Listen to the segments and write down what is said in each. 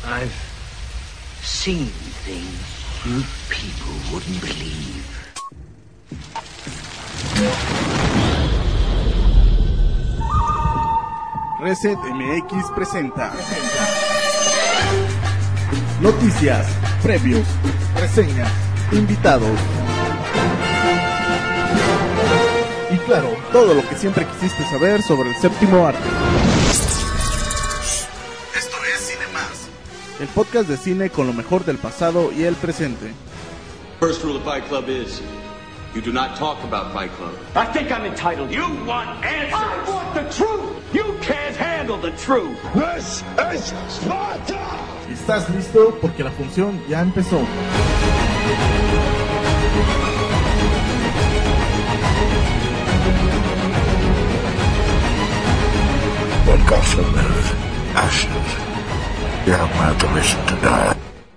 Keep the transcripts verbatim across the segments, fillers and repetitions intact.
I've seen things you people wouldn't believe. Reset M X presenta noticias, previos, reseñas, invitados y claro, todo lo que siempre quisiste saber sobre el séptimo arte. Esto es Cinemás, el podcast de cine con lo mejor del pasado y el presente. First rule of Fight Club is you do not talk about Fight Club. I think I'm entitled. You want answers. I want the truth. You can't handle the truth. This is Sparta. ¿Estás listo? Porque la función ya empezó. When Gotham is ashes, you have my permission to die.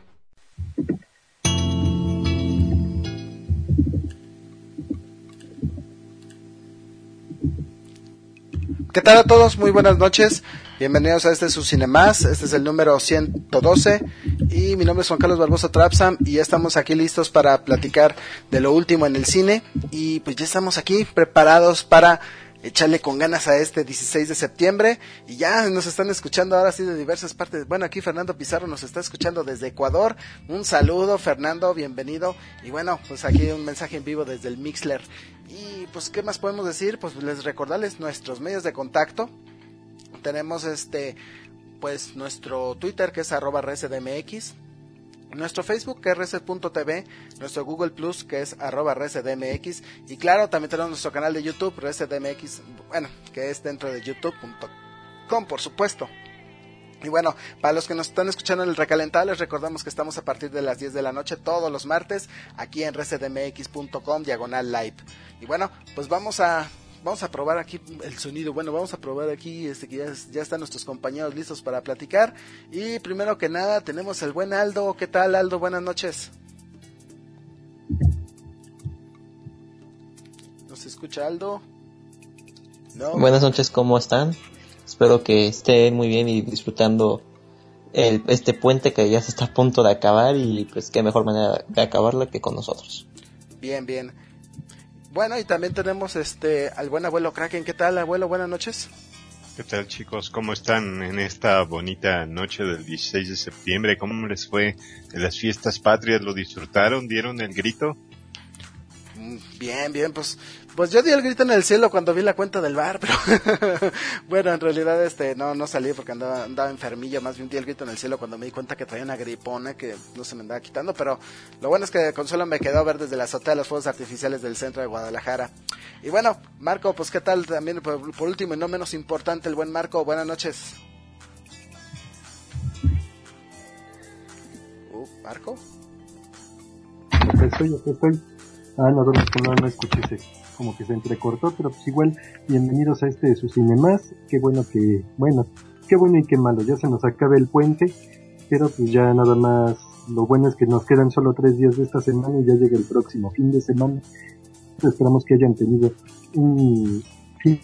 ¿Qué tal a todos? Muy buenas noches, bienvenidos a este su Cinemás, este es el número ciento doce y mi nombre es Juan Carlos Barbosa Trapsam y ya estamos aquí listos para platicar de lo último en el cine y pues ya estamos aquí preparados para echarle con ganas a este dieciséis de septiembre y ya nos están escuchando ahora sí de diversas partes. Bueno, aquí Fernando Pizarro nos está escuchando desde Ecuador, un saludo Fernando, bienvenido y bueno, pues aquí un mensaje en vivo desde el Mixler. Y pues qué más podemos decir, pues les recordarles nuestros medios de contacto. Tenemos este pues nuestro Twitter que es arroba resedmx, nuestro Facebook que es reset punto t v, nuestro Google Plus que es arroba resedmx y claro también tenemos nuestro canal de YouTube resedmx, bueno, que es dentro de youtube punto com por supuesto. Y bueno, para los que nos están escuchando en el recalentado, les recordamos que estamos a partir de las diez de la noche todos los martes aquí en resedmx punto com diagonal live. Y bueno, pues vamos a vamos a probar aquí el sonido. Bueno, vamos a probar aquí este que ya, ya están nuestros compañeros listos para platicar. Y primero que nada tenemos el buen Aldo. ¿Qué tal, Aldo? Buenas noches. ¿Nos escucha Aldo? No. Buenas noches, ¿cómo están? Espero que estén muy bien y disfrutando el, este puente que ya se está a punto de acabar y pues qué mejor manera de acabarla que con nosotros. Bien, bien. Bueno, y también tenemos este al buen abuelo Kraken. ¿Qué tal, abuelo? Buenas noches. ¿Qué tal, chicos? ¿Cómo están en esta bonita noche del dieciséis de septiembre? ¿Cómo les fue en las fiestas patrias? ¿Lo disfrutaron? ¿Dieron el grito? Bien, bien, pues pues yo di el grito en el cielo cuando vi la cuenta del bar, pero bueno, en realidad este no no salí porque andaba, andaba enfermillo, más bien di el grito en el cielo cuando me di cuenta que traía una gripona que no se me andaba quitando, pero lo bueno es que Consuelo me quedó a ver desde la azotea los fuegos artificiales del centro de Guadalajara. Y bueno, Marco, pues qué tal también, por, por último y no menos importante, el buen Marco, buenas noches. Uh, ¿Marco? Aquí estoy, aquí estoy. Ah, no, no, no, no escuché ese, como que se entrecortó, pero pues igual, bienvenidos a este de su Cinemás. Qué bueno que, bueno, qué bueno y qué malo, ya se nos acabe el puente, pero pues ya nada más, lo bueno es que nos quedan solo tres días de esta semana y ya llega el próximo fin de semana. Esperamos que hayan tenido un fin.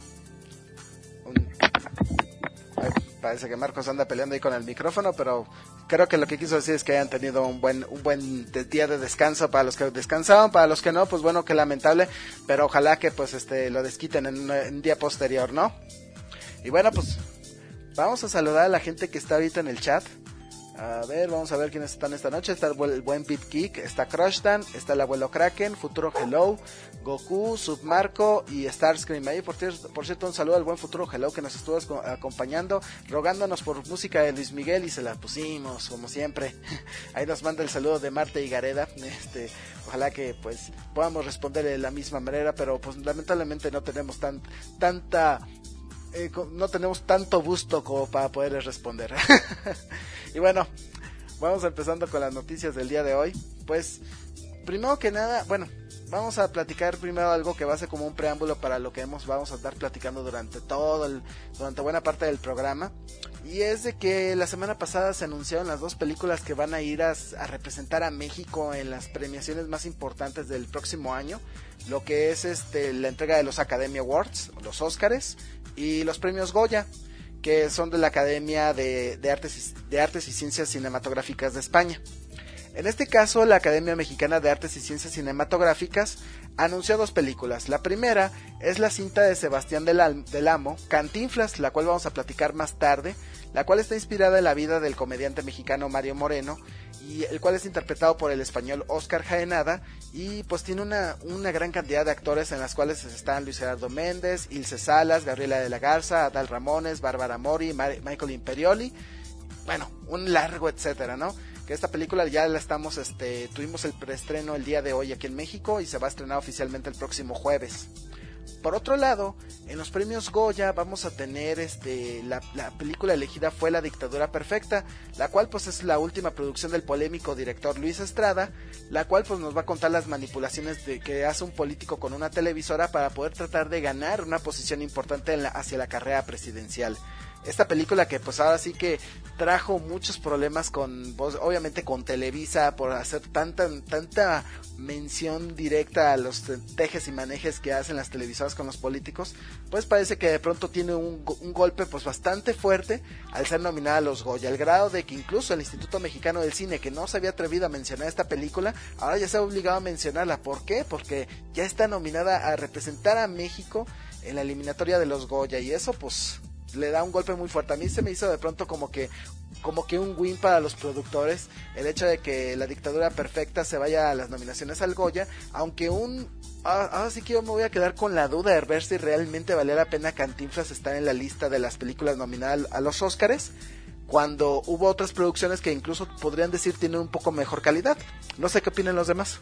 Ay, parece que Marcos anda peleando ahí con el micrófono, pero creo que lo que quiso decir es que hayan tenido un buen un buen día de descanso para los que descansaban, para los que no, pues bueno, qué lamentable, pero ojalá que pues este lo desquiten en un, en un día posterior, ¿no? Y bueno, pues vamos a saludar a la gente que está ahorita en el chat. A ver, vamos a ver quiénes están esta noche. Está el, el buen Beat Kick, está Crushtan, está el abuelo Kraken, Futuro Hello, Goku, Submarco y Starscream. Ahí, por, por cierto, un saludo al buen Futuro Hello que nos estuvo acompañando, rogándonos por música de Luis Miguel y se la pusimos, como siempre. Ahí nos manda el saludo de Marta y Gareda. Este, ojalá que pues podamos responder de la misma manera, pero pues lamentablemente no tenemos tan tanta... Eh, no tenemos tanto gusto como para poderles responder. Y bueno, vamos empezando con las noticias del día de hoy. Pues, primero que nada, bueno, vamos a platicar primero algo que va a ser como un preámbulo para lo que hemos, vamos a estar platicando durante todo el, durante buena parte del programa. Y es de que la semana pasada se anunciaron las dos películas que van a ir a, a representar a México en las premiaciones más importantes del próximo año. Lo que es este la entrega de los Academy Awards, los Óscares y los premios Goya. que son de la Academia de, de, Artes, de Artes y Ciencias Cinematográficas de España. En este caso, la Academia Mexicana de Artes y Ciencias Cinematográficas anunció dos películas. La primera es la cinta de Sebastián del, Al- del Amo, Cantinflas, la cual vamos a platicar más tarde, la cual está inspirada en la vida del comediante mexicano Mario Moreno, y el cual es interpretado por el español Óscar Jaenada, y pues tiene una, una gran cantidad de actores en las cuales están Luis Gerardo Méndez, Ilse Salas, Gabriela de la Garza, Adal Ramones, Bárbara Mori, Mar- Michael Imperioli, bueno, un largo etcétera, ¿no? Que esta película ya la estamos, este, tuvimos el preestreno el día de hoy aquí en México y se va a estrenar oficialmente el próximo jueves. Por otro lado, en los premios Goya vamos a tener, este, la, la película elegida fue La Dictadura Perfecta, la cual pues es la última producción del polémico director Luis Estrada, la cual pues nos va a contar las manipulaciones de, que hace un político con una televisora para poder tratar de ganar una posición importante en la, hacia la carrera presidencial. Esta película que pues ahora sí que trajo muchos problemas con, pues, obviamente con Televisa por hacer tanta tanta mención directa a los tejes y manejes que hacen las televisoras con los políticos, pues parece que de pronto tiene un, un golpe pues bastante fuerte al ser nominada a los Goya, al grado de que incluso el Instituto Mexicano del Cine, que no se había atrevido a mencionar esta película, ahora ya se ha obligado a mencionarla. ¿Por qué? Porque ya está nominada a representar a México en la eliminatoria de los Goya, y eso pues le da un golpe muy fuerte. A mí se me hizo de pronto como que como que un win para los productores el hecho de que La Dictadura Perfecta se vaya a las nominaciones al Goya, aunque un ahora sí que yo me voy a quedar con la duda de ver si realmente valía la pena Cantinflas estar en la lista de las películas nominadas a los Óscares, cuando hubo otras producciones que incluso podrían decir tienen un poco mejor calidad. No sé qué opinan los demás.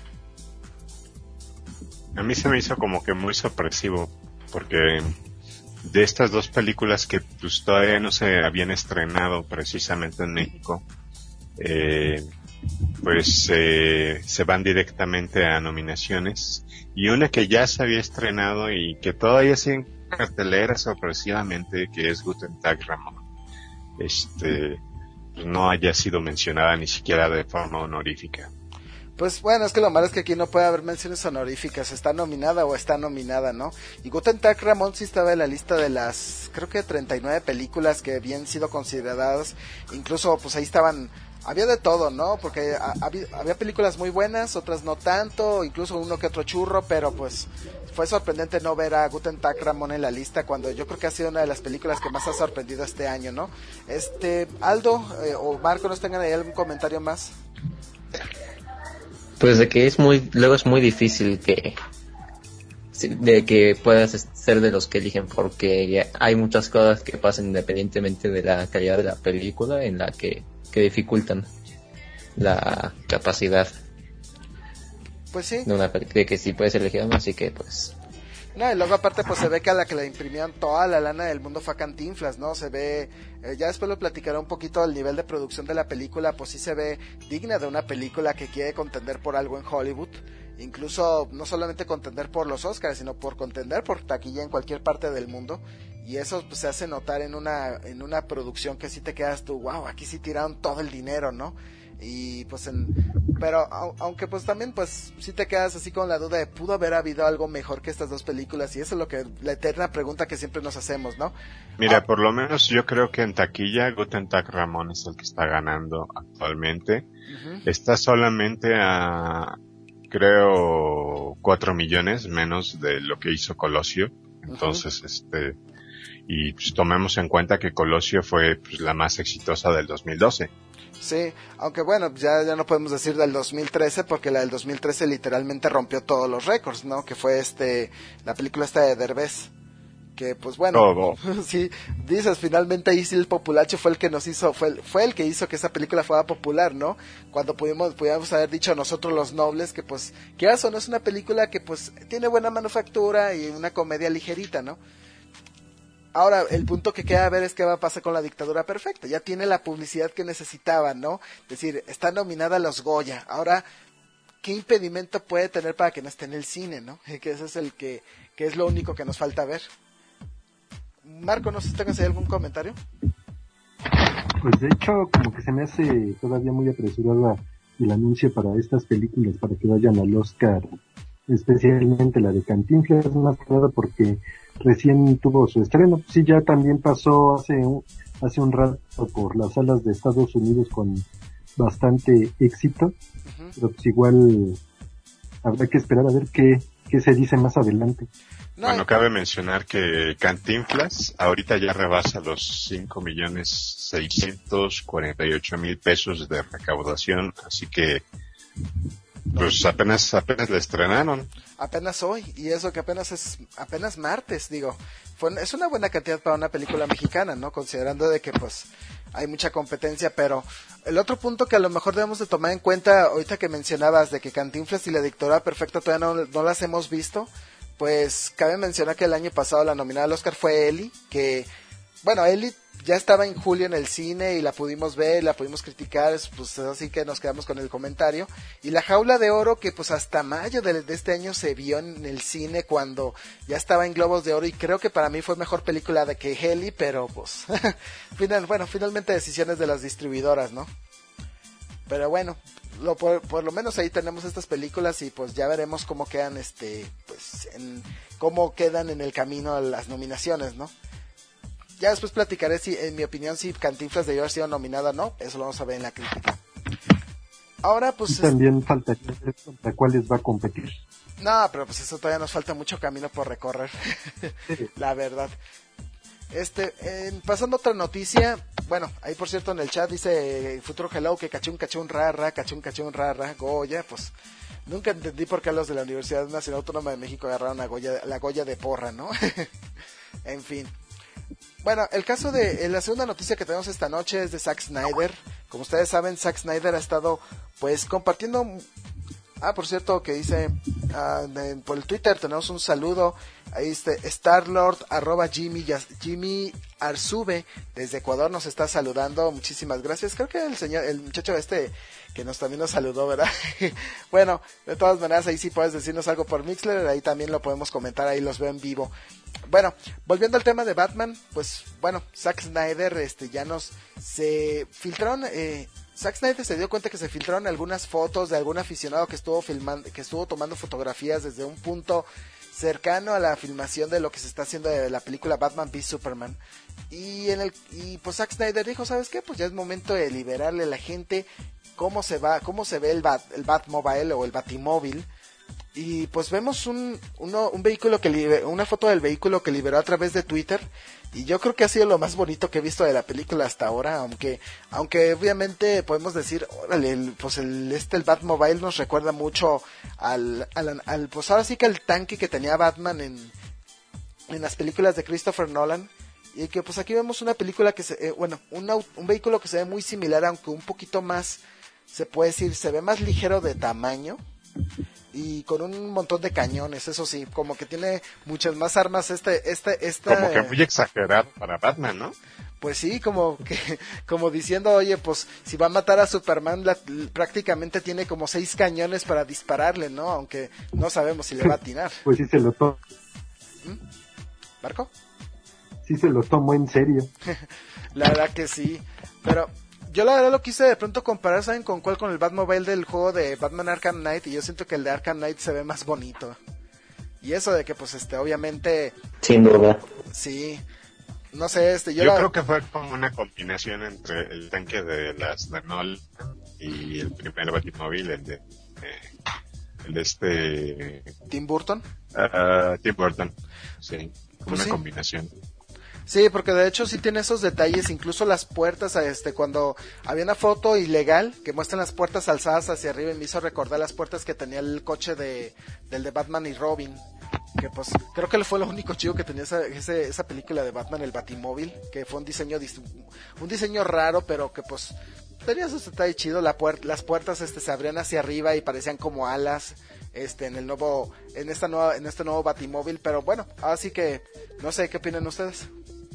A mí se me hizo como que muy sorpresivo, porque de estas dos películas que pues todavía no se habían estrenado precisamente en México, eh, pues eh, se van directamente a nominaciones, y una que ya se había estrenado y que todavía sigue en cartelera sorpresivamente, que es Guten Tag Ramón, este pues no haya sido mencionada ni siquiera de forma honorífica. Pues bueno, es que lo malo es que aquí no puede haber menciones honoríficas, está nominada o está nominada, ¿no? Y Guten Tag Ramón sí estaba en la lista de las, creo que treinta y nueve películas que habían sido consideradas, incluso pues ahí estaban, había de todo, ¿no? Porque a, había, había películas muy buenas, otras no tanto, incluso uno que otro churro, pero pues fue sorprendente no ver a Guten Tag Ramón en la lista, cuando yo creo que ha sido una de las películas que más ha sorprendido este año, ¿no? Este, Aldo eh, o Marco, ¿nos tengan ahí algún comentario más? Pues de que es muy, luego es muy difícil que de que puedas ser de los que eligen, porque ya hay muchas cosas que pasan independientemente de la calidad de la película en la que, que dificultan la capacidad pues sí de una de que sí puedes elegir, así que pues no, y luego aparte pues se ve que a la que le imprimían toda la lana del mundo fue a Cantinflas, ¿no? Se ve, eh, ya después lo platicaré un poquito el nivel de producción de la película, pues sí se ve digna de una película que quiere contender por algo en Hollywood, incluso no solamente contender por los Oscars, sino por contender por taquilla en cualquier parte del mundo, y eso pues se hace notar en una, en una producción que sí te quedas tú, wow, aquí sí tiraron todo el dinero, ¿no? Y pues en, pero aunque pues también pues sí te quedas así con la duda de pudo haber habido algo mejor que estas dos películas, y eso es lo que la eterna pregunta que siempre nos hacemos, ¿no? Mira, ah, por lo menos yo creo que en taquilla Guten Tag Ramón es el que está ganando actualmente. Uh-huh. Está solamente a creo cuatro millones menos de lo que hizo Colosio. Entonces, uh-huh. este y pues tomemos en cuenta que Colosio fue pues la más exitosa del dos mil doce. Sí, aunque bueno, ya, ya no podemos decir del dos mil trece, porque la del dos mil trece literalmente rompió todos los récords, ¿no? Que fue este, la película esta de Derbez, que pues bueno, oh, oh. sí, dices, finalmente ahí sí el populacho fue el que nos hizo, fue el, fue el que hizo que esa película fuera popular, ¿no? Cuando pudimos, pudimos haber dicho nosotros los nobles que pues, que eso no es una película que pues tiene buena manufactura y una comedia ligerita, ¿no? Ahora, el punto que queda a ver es qué va a pasar con La Dictadura Perfecta. Ya tiene la publicidad que necesitaba, ¿no? Es decir, está nominada a los Goya. Ahora, ¿qué impedimento puede tener para que no esté en el cine, no? Que ese es el que, que es lo único que nos falta ver. Marco, no sé si tengas ahí algún comentario. Pues de hecho, como que se me hace todavía muy apresurada el anuncio para estas películas, para que vayan al Oscar, especialmente la de Cantinflas, más que nada porque recién tuvo su estreno. Sí, ya también pasó hace un, hace un rato por las salas de Estados Unidos con bastante éxito, uh-huh. Pero pues igual habrá que esperar a ver qué, qué se dice más adelante. No, bueno, cabe mencionar que Cantinflas ahorita ya rebasa los cinco millones seiscientos cuarenta y ocho mil pesos de recaudación, así que pues apenas apenas la estrenaron. Apenas hoy, y eso que apenas es apenas martes, digo. Fue, es una buena cantidad para una película mexicana, ¿no? Considerando de que pues hay mucha competencia, pero el otro punto que a lo mejor debemos de tomar en cuenta ahorita que mencionabas de que Cantinflas y La Dictadura Perfecta todavía no, no las hemos visto, pues cabe mencionar que el año pasado la nominada al Oscar fue Ellie, que bueno, Ellie ya estaba en julio en el cine y la pudimos ver, la pudimos criticar, pues así que nos quedamos con el comentario. Y La Jaula de Oro, que pues hasta mayo de, de este año se vio en el cine cuando ya estaba en Globos de Oro, y creo que para mí fue mejor película de que Ellie, pero pues final, bueno, finalmente decisiones de las distribuidoras, ¿no? Pero bueno, lo, por, por lo menos ahí tenemos estas películas y pues ya veremos cómo quedan, este, pues, en, cómo quedan en el camino a las nominaciones, ¿no? Ya después platicaré si, en mi opinión, si Cantinflas debió haber sido nominada o no. Eso lo vamos a ver en la crítica. Ahora, pues... Y también es... falta contra cuáles va a competir. No, pero pues eso todavía nos falta mucho camino por recorrer. Sí. La verdad. Este, eh, pasando a otra noticia. Bueno, ahí por cierto en el chat dice Futuro Hello que cachún, cachún, ra, ra, cachún, cachún, ra, ra, Goya. Pues nunca entendí por qué los de la Universidad Nacional Autónoma de México agarraron a Goya, la Goya de porra, ¿no? En fin. Bueno, el caso de eh, la segunda noticia que tenemos esta noche es de Zack Snyder. Como ustedes saben, Zack Snyder ha estado pues compartiendo... Ah, por cierto, que dice uh, de, por el Twitter tenemos un saludo. Ahí este Starlord arroba Jimmy, Jimmy Arzube desde Ecuador nos está saludando. Muchísimas gracias. Creo que el señor, el muchacho este que nos también nos saludó, ¿verdad? Bueno, de todas maneras ahí sí puedes decirnos algo por Mixler, ahí también lo podemos comentar, ahí los veo en vivo. Bueno, volviendo al tema de Batman, pues bueno, Zack Snyder este ya nos se filtraron eh Zack Snyder se dio cuenta que se filtraron algunas fotos de algún aficionado que estuvo filmando, que estuvo tomando fotografías desde un punto cercano a la filmación de lo que se está haciendo de la película Batman v Superman. Y en el y pues Zack Snyder dijo, ¿sabes qué? Pues ya es momento de liberarle a la gente cómo se va, cómo se ve el Bat, el Batmobile o el Batimóvil. Y pues vemos un uno, un vehículo que liber, una foto del vehículo que liberó a través de Twitter. Y yo creo que ha sido lo más bonito que he visto de la película hasta ahora, aunque aunque obviamente podemos decir, órale, el, pues el este el Batmobile nos recuerda mucho al, al al pues ahora sí que el tanque que tenía Batman en en las películas de Christopher Nolan, y que pues aquí vemos una película que se eh, bueno, un un vehículo que se ve muy similar, aunque un poquito más, se puede decir, se ve más ligero de tamaño. Y con un montón de cañones, eso sí, como que tiene muchas más armas este, este, esta... Como que muy exagerado para Batman, ¿no? Pues sí, como que, como diciendo, oye, pues si va a matar a Superman, la, prácticamente tiene como seis cañones para dispararle, ¿no? Aunque no sabemos si le va a atinar. Pues sí se lo tomó. ¿Mm? ¿Marco? Sí se lo tomó en serio. La verdad que sí, pero... Yo la verdad lo quise de pronto comparar, ¿saben con cuál? Con el Batmobile del juego de Batman Arkham Knight, y yo siento que el de Arkham Knight se ve más bonito. Y eso de que pues este obviamente... Sin duda. Sí, no sé, este... Yo, yo creo la... que fue como una combinación entre el tanque de las de Nolan y el primer Batimóvil, el de... Eh, el de este... ¿Tim Burton? Uh, Tim Burton, sí, como pues una sí. combinación. Sí, porque de hecho sí tiene esos detalles, incluso las puertas, este, cuando había una foto ilegal que muestran las puertas alzadas hacia arriba, y me hizo recordar las puertas que tenía el coche de del de Batman y Robin, que pues creo que fue lo único chido que tenía esa, ese, esa película de Batman, el Batimóvil, que fue un diseño un diseño raro, pero que pues tenía esos detalles chidos. La puer- las puertas este se abrían hacia arriba y parecían como alas este en el nuevo en esta nueva en este nuevo Batimóvil, pero bueno, así que no sé qué opinan ustedes.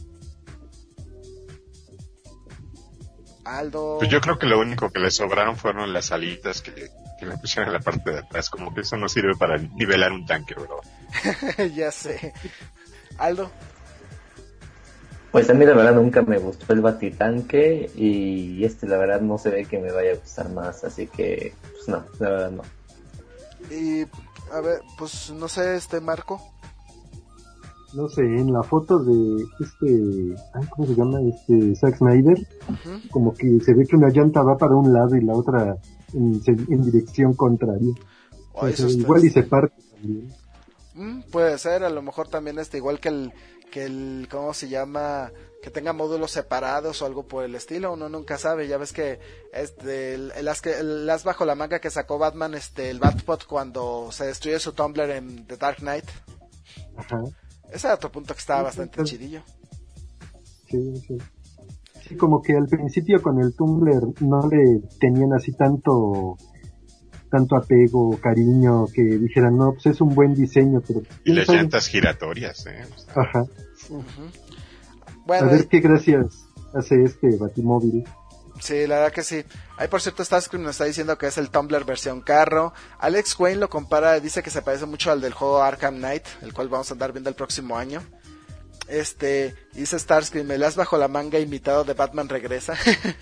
Aldo. Pues yo creo que lo único que le sobraron fueron las alitas que, que le pusieron en la parte de atrás, como que eso no sirve para nivelar un tanque, bro. Ya sé. Aldo. Pues a mí la verdad nunca me gustó el Batitanque, y este la verdad no se ve que me vaya a gustar más, así que pues no, la verdad no. Y a ver, pues no sé, este Marco. no sé, en la foto de este, ay, ¿cómo se llama? Este Zack Snyder, uh-huh. Como que se ve que una llanta va para un lado y la otra en, en dirección contraria. Oh, o sea, igual y se parte también. Mm, puede ser, a lo mejor también este igual que el que el ¿cómo se llama? Que tenga módulos separados o algo por el estilo, uno nunca sabe. Ya ves que este el, el, as, el as bajo la manga que sacó Batman, este el Batpod cuando se destruye su Tumblr en The Dark Knight. Ajá. Ese era otro punto que estaba sí, bastante sí, chidillo. Sí, sí. Sí, como que al principio con el Tumblr no le tenían así tanto tanto apego, cariño, que dijeran, no, pues es un buen diseño, pero... Y las sabe? Llantas giratorias, ¿eh? Ajá. Uh-huh. Bueno, a ver qué gracias hace este Batimóvil. Sí, la verdad que sí. Ahí por cierto Starscream nos está diciendo que es el Tumblr versión carro. Alex Wayne lo compara, dice que se parece mucho al del juego Arkham Knight, el cual vamos a andar viendo el próximo año. Este, dice Starscream, el as bajo la manga invitado de Batman regresa.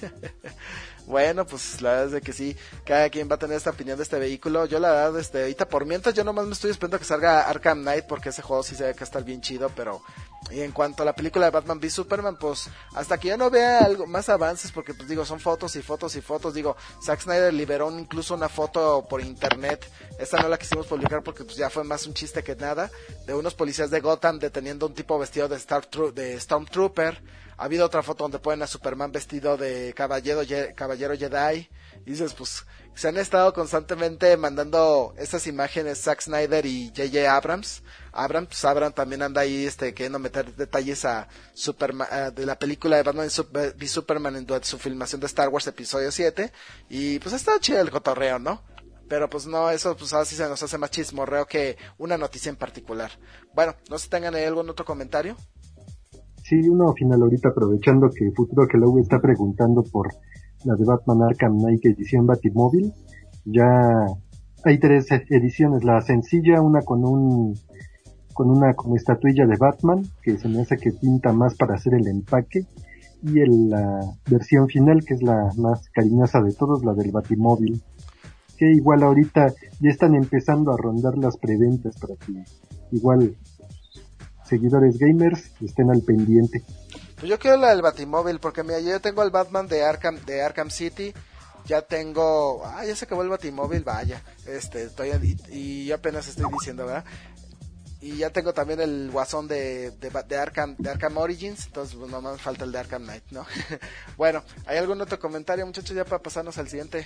Bueno, pues la verdad es de que sí, cada quien va a tener esta opinión de este vehículo. Yo la verdad, este, ahorita por mientras yo nomás me estoy esperando que salga Arkham Knight, porque ese juego sí se ve que está bien chido, pero... Y en cuanto a la película de Batman v Superman, pues hasta que yo no vea algo más avances, porque pues digo, son fotos y fotos y fotos, digo, Zack Snyder liberó un, incluso una foto por internet, esta no la quisimos publicar porque pues ya fue más un chiste que nada, de unos policías de Gotham deteniendo a un tipo vestido de, Star Tru- de Stormtrooper. Ha habido otra foto donde ponen a Superman vestido de caballero, ye- caballero Jedi, y dices, pues se han estado constantemente mandando estas imágenes Zack Snyder y J J Abrams. Abrams, pues Abrams también anda ahí este queriendo meter detalles a Superman, uh, de la película de Batman v Superman en su filmación de Star Wars episodio siete, y pues está chido el cotorreo, ¿no? Pero pues no, eso pues así se nos hace más chismorreo que una noticia en particular. Bueno, no sé si tengan ahí algún otro comentario. Sí, uno final ahorita aprovechando que Futuro que luego está preguntando por la de Batman Arkham Knight edición Batimóvil. Ya hay tres ediciones, la sencilla, una con un con una como estatuilla de Batman, que se me hace que pinta más para hacer el empaque, y el, la versión final, que es la más cariñosa de todos, la del Batimóvil, que igual ahorita ya están empezando a rondar las preventas para que igual seguidores gamers estén al pendiente. Pues yo quiero la del Batimóvil, porque mira, yo tengo el Batman de Arkham, de Arkham City, ya tengo, ah, ya se acabó el Batimóvil, vaya, este, estoy, y, y yo apenas estoy diciendo, ¿verdad? Y ya tengo también el Guasón de, de, de Arkham, de Arkham Origins, entonces pues nomás falta el de Arkham Knight, ¿no? Bueno, ¿hay algún otro comentario, muchachos, ya para pasarnos al siguiente?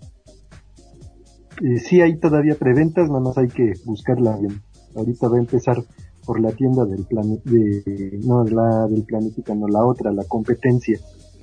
Eh, sí hay todavía preventas, nada más hay que buscarla bien. Ahorita va a empezar por la tienda del planeta, de, no, la del planetita, no, la otra, la competencia.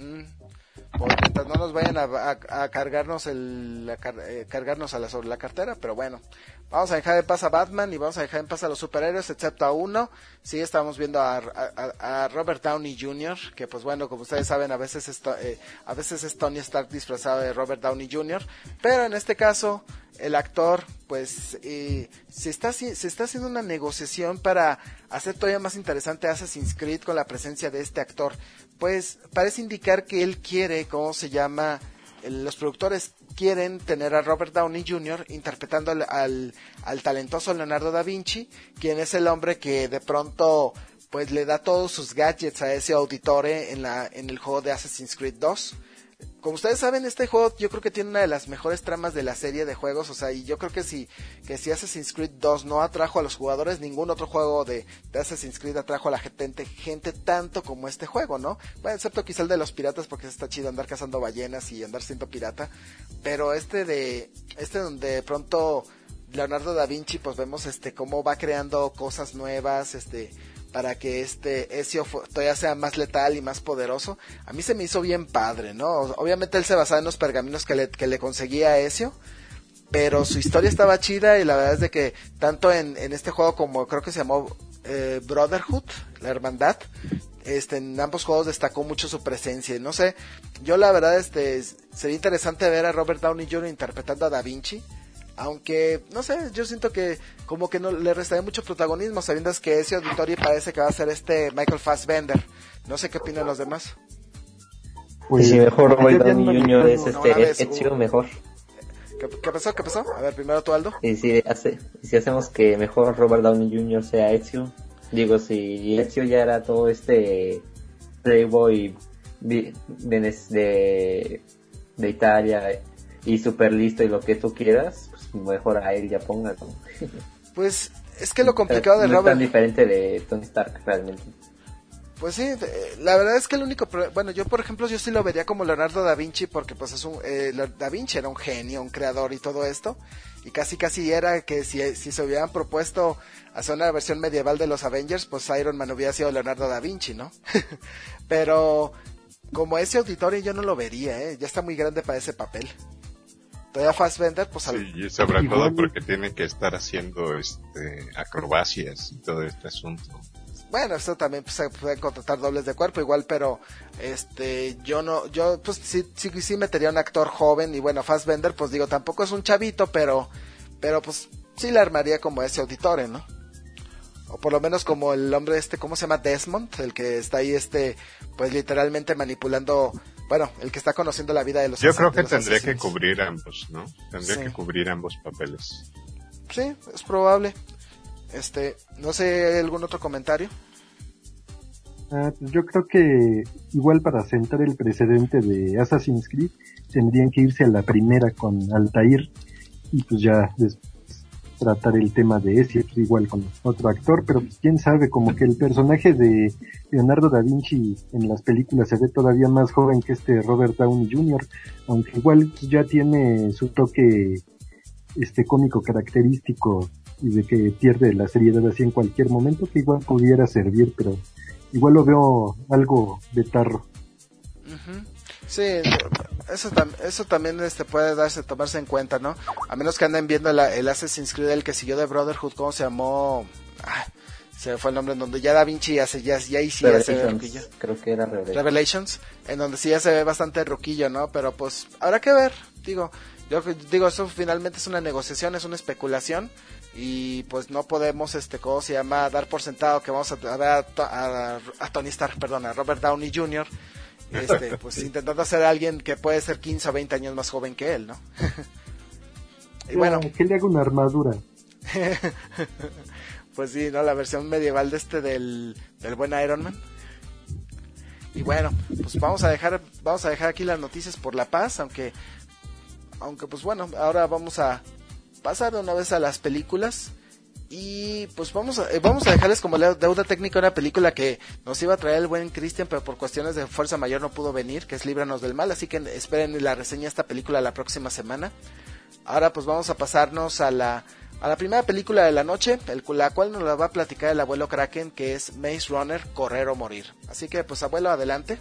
Mm, por mientras no nos vayan a, a, a cargarnos el, a car, eh, cargarnos a la, sobre la cartera, pero bueno, vamos a dejar en paz a Batman y vamos a dejar en paz a los superhéroes, excepto a uno. Sí, estamos viendo a, a, a Robert Downey junior, que pues bueno, como ustedes saben, a veces es, eh, a veces es Tony Stark disfrazado de Robert Downey junior, pero en este caso el actor pues eh, se está se está haciendo una negociación para hacer todavía más interesante Assassin's Creed con la presencia de este actor. Pues parece indicar que él quiere, ¿cómo se llama? Los productores quieren tener a Robert Downey junior interpretando al, al, al talentoso Leonardo da Vinci, quien es el hombre que de pronto pues le da todos sus gadgets a ese auditore en la en el juego de Assassin's Creed dos. Como ustedes saben, este juego yo creo que tiene una de las mejores tramas de la serie de juegos, o sea, y yo creo que si que si Assassin's Creed dos no atrajo a los jugadores, ningún otro juego de, de Assassin's Creed atrajo a la gente, gente tanto como este juego, ¿no? Bueno, excepto quizá el de los piratas, porque está chido andar cazando ballenas y andar siendo pirata, pero este de este donde de pronto Leonardo da Vinci, pues vemos este cómo va creando cosas nuevas, este para que este Ezio todavía sea más letal y más poderoso. A mí se me hizo bien padre, ¿no? Obviamente él se basaba en los pergaminos que le, que le conseguía a Ezio, pero su historia estaba chida y la verdad es de que tanto en, en este juego como creo que se llamó eh, Brotherhood, la hermandad, este, en ambos juegos destacó mucho su presencia. No sé, yo la verdad este sería interesante ver a Robert Downey junior interpretando a Da Vinci. Aunque, no sé, yo siento que como que no le restaría mucho protagonismo, sabiendo que ese auditorio parece que va a ser este Michael Fassbender. No sé qué opinan los demás. Pues si mejor Robert Downey junior es este Ezio, mejor. ¿Qué, ¿Qué pasó? ¿Qué pasó? A ver, primero tú, Aldo. Y si, hace, si hacemos que mejor Robert Downey junior sea Ezio, Digo, si Ezio ya era todo este playboy de, de, de Italia y súper listo y lo que tú quieras, pues mejor a él ya ponga. Pues es que lo complicado de no Robert... es tan diferente de Tony Stark realmente. Pues sí, la verdad es que el único problema, bueno, yo por ejemplo, yo sí lo vería como Leonardo da Vinci, porque pues es un, eh, da Vinci era un genio, un creador y todo esto, y casi casi era que si, si se hubieran propuesto hacer una versión medieval de los Avengers, pues Iron Man hubiera sido Leonardo da Vinci, ¿no? Pero como ese auditorio yo no lo vería, ¿eh? Ya está muy grande para ese papel. Todavía Fassbender, pues... Al... Sí, y sobre igual... todo porque tiene que estar haciendo este acrobacias y todo este asunto. Bueno, esto también pues, se pueden contratar dobles de cuerpo igual, pero este yo no, yo pues sí, sí, sí metería un actor joven y bueno, Fassbender pues digo, tampoco es un chavito, pero pero pues sí le armaría como ese auditorio, ¿no? O por lo menos como el hombre este, ¿cómo se llama? Desmond, el que está ahí este, pues literalmente manipulando, bueno, el que está conociendo la vida de los Yo creo que los tendría asesinos. que cubrir ambos, ¿no? Tendría Sí. que cubrir ambos papeles. Sí, es probable. Este, no sé, ¿hay algún otro comentario? Ah, pues yo creo que igual para sentar el precedente de Assassin's Creed tendrían que irse a la primera con Altair y pues ya después tratar el tema de Ezio, pues igual con otro actor, pero pues quién sabe, como que el personaje de Leonardo da Vinci en las películas se ve todavía más joven que este Robert Downey junior, aunque igual pues, ya tiene su toque este cómico característico y de que pierde la seriedad así en cualquier momento, que igual pudiera servir, pero igual lo veo algo de tarro. Uh-huh. Sí, eso, tam- eso también este puede darse, tomarse en cuenta, ¿no? A menos que anden viendo la, el Assassin's Creed, el que siguió de Brotherhood, ¿cómo se llamó? Ah, se me fue el nombre, en donde ya Da Vinci hace, ya, ya ahí sí ya se ve ruquillo. Creo que era Revelations. Revelations, en donde sí ya se ve bastante ruquillo, ¿no? Pero pues, habrá que ver, digo, yo digo, eso finalmente es una negociación, es una especulación, y pues no podemos, este, ¿cómo se llama? Dar por sentado que vamos a ver a, a, a Tony Stark, perdón, a Robert Downey junior, este, pues intentando ser alguien que puede ser quince o veinte años más joven que él, ¿no? Y ya, bueno, que le haga una armadura. pues sí, ¿no? La versión medieval de este del, del buen Iron Man. Y bueno, pues vamos a dejar, vamos a dejar aquí las noticias por la paz, aunque, aunque pues bueno, ahora vamos a pasar de una vez a las películas. Y pues vamos a, eh, vamos a dejarles como deuda técnica una película que nos iba a traer el buen Cristian, pero por cuestiones de fuerza mayor no pudo venir, que es Líbranos del Mal, así que esperen la reseña de esta película la próxima semana. Ahora pues vamos a pasarnos a la a la primera película de la noche, el, la cual nos la va a platicar el abuelo Kraken, que es Maze Runner, Correr o Morir. Así que pues abuelo, adelante.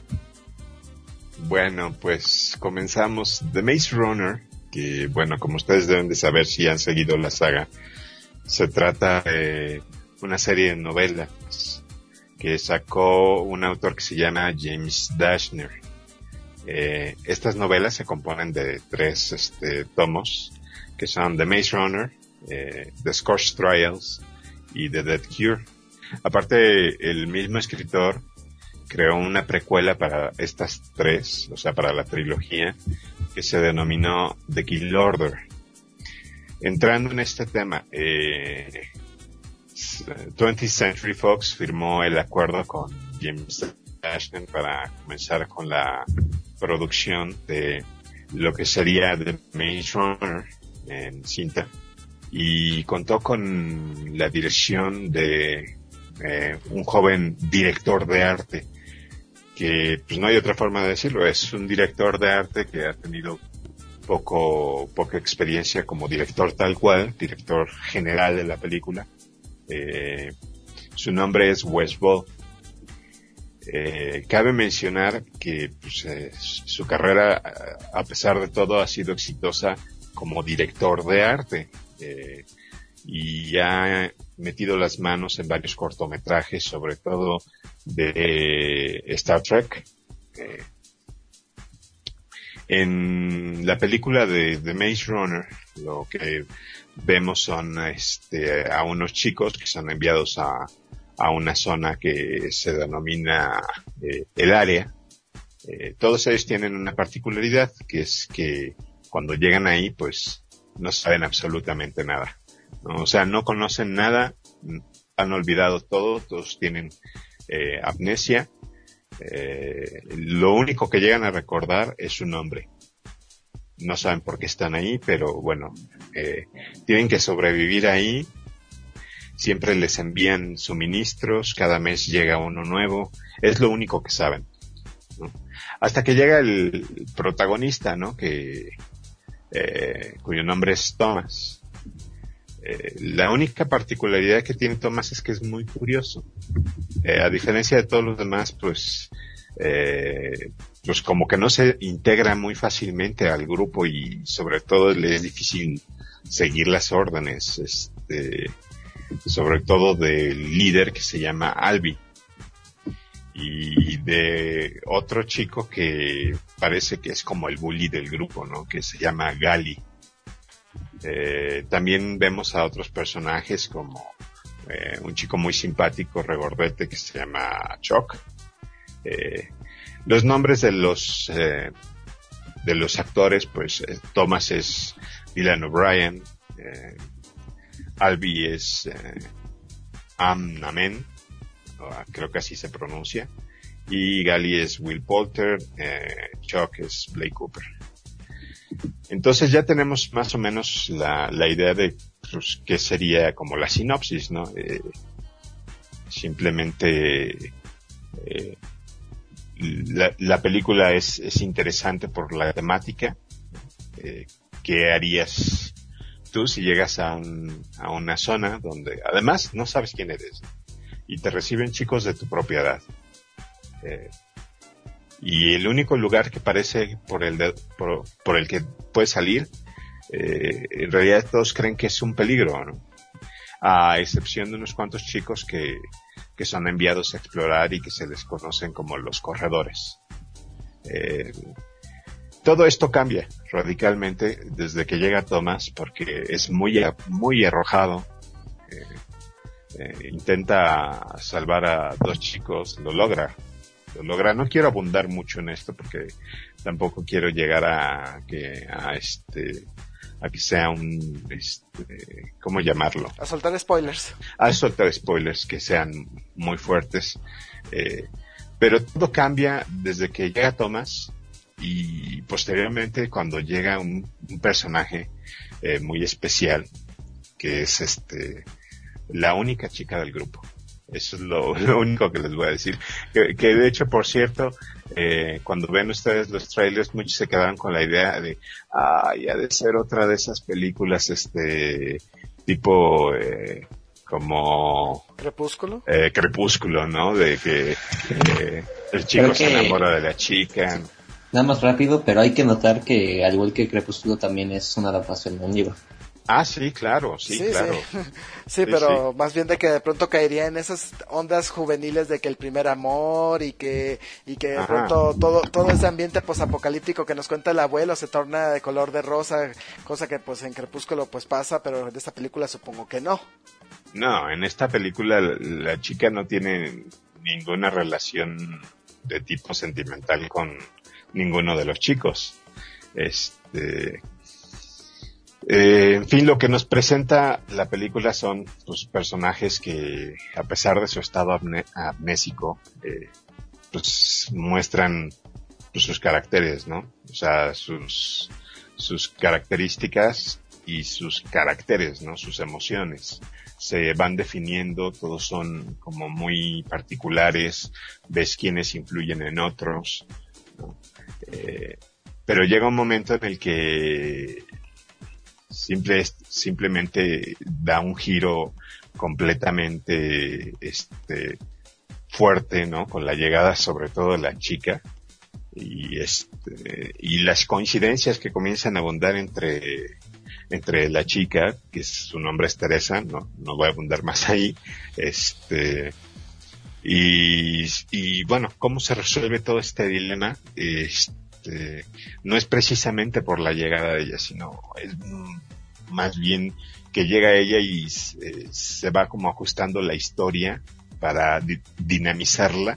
Bueno, pues comenzamos The Maze Runner, que bueno, como ustedes deben de saber si han seguido la saga, se trata de una serie de novelas que sacó un autor que se llama James Dashner. Eh, estas novelas se componen de tres este, tomos, que son The Maze Runner, eh, The Scorched Trials y The Dead Cure. Aparte, el mismo escritor creó una precuela para estas tres, o sea, para la trilogía, que se denominó The Kill Order. Entrando en este tema, eh, twentieth Century Fox firmó el acuerdo con James Dashner para comenzar con la producción de lo que sería The Maze Runner en cinta, y contó con la dirección de eh, un joven director de arte, que pues no hay otra forma de decirlo, es un director de arte que ha tenido poco poca experiencia como director tal cual, director general de la película. Eh, su nombre es Wes Ball. Eh, cabe mencionar que pues, eh, su carrera, a pesar de todo, ha sido exitosa como director de arte, eh, y ha metido las manos en varios cortometrajes, sobre todo de eh, Star Trek. Eh, En la película de The Maze Runner, lo que vemos son este, a unos chicos que son enviados a, a una zona que se denomina eh, el área. Eh, todos ellos tienen una particularidad, que es que cuando llegan ahí, pues no saben absolutamente nada, ¿no? O sea, no conocen nada han olvidado todo, todos tienen eh, amnesia. Eh, lo único que llegan a recordar es su nombre. No saben por qué están ahí, pero bueno, eh, tienen que sobrevivir ahí. Siempre les envían suministros, cada mes llega uno nuevo. Es lo único que saben, ¿no? Hasta que llega el protagonista, ¿no? Que eh, cuyo nombre es Thomas. Eh, la única particularidad que tiene Thomas es que es muy curioso. Eh, a diferencia de todos los demás, pues, eh, pues como que no se integra muy fácilmente al grupo y sobre todo le es difícil seguir las órdenes, este, sobre todo del líder que se llama Albi y de otro chico que parece que es como el bully del grupo, ¿no? Que se llama Gali. Eh, también vemos a otros personajes como eh, un chico muy simpático, regordete, que se llama Chuck. Eh, los nombres de los eh, de los actores, pues eh, Thomas es Dylan O'Brien, eh, Albi es eh, Am Namen, creo que así se pronuncia, y Gali es Will Poulter, eh, Chuck es Blake Cooper. Entonces ya tenemos más o menos la, la idea de pues, qué sería como la sinopsis, ¿no? Eh, simplemente eh, la, la película es, es interesante por la temática. Eh, ¿Qué harías tú si llegas a, un, a una zona donde además no sabes quién eres y te reciben chicos de tu propia edad? Eh, y el único lugar que parece por el de, por, por el que puedes salir, eh, en realidad todos creen que es un peligro, ¿no? A excepción de unos cuantos chicos que, que son enviados a explorar y que se les conocen como los corredores. Eh, todo esto cambia radicalmente desde que llega Thomas, porque es muy, muy arrojado. Eh, eh, intenta salvar a dos chicos, lo logra. Lo logra. No quiero abundar mucho en esto porque tampoco quiero llegar a que a este a que sea un este ¿cómo llamarlo? A soltar spoilers. A soltar spoilers que sean muy fuertes. Eh, pero todo cambia desde que llega Thomas y posteriormente cuando llega un, un personaje eh, muy especial que es este la única chica del grupo. Eso es lo, lo único que les voy a decir. Que, que de hecho, por cierto, eh, cuando ven ustedes los trailers, muchos se quedaron con la idea de, ay, ha de ser otra de esas películas, este, tipo, eh, como... Crepúsculo. Eh, Crepúsculo, ¿no? De que eh, el chico Creo se que... enamora de la chica. Nada más rápido, pero hay que notar que, al igual que Crepúsculo, también es una adaptación de un libro. Ah, sí, claro, sí, sí claro. Sí. sí, pero sí. Más bien de que de pronto caería en esas ondas juveniles de que el primer amor y que y que de Ajá. pronto todo todo ese ambiente posapocalíptico que nos cuenta el abuelo se torna de color de rosa, cosa que pues en Crepúsculo pues pasa, pero en esta película supongo que no. No, en esta película la, la chica no tiene ninguna relación de tipo sentimental con ninguno de los chicos. Este... Eh, en fin, lo que nos presenta la película son pues, personajes que, a pesar de su estado amne- amnésico, eh, pues muestran pues, sus caracteres, ¿no? O sea, sus, sus características y sus caracteres, ¿no? Sus emociones. Se van definiendo, todos son como muy particulares, ves quiénes influyen en otros, ¿no? Eh, pero llega un momento en el que Simple, simplemente da un giro completamente este fuerte, ¿no? Con la llegada sobre todo de la chica y este y las coincidencias que comienzan a abundar entre entre la chica, que su nombre es Teresa, no no voy a abundar más ahí, este y y bueno, cómo se resuelve todo este dilema. Este, Este, no es precisamente por la llegada de ella, sino es más bien que llega ella y eh, se va como ajustando la historia para di- dinamizarla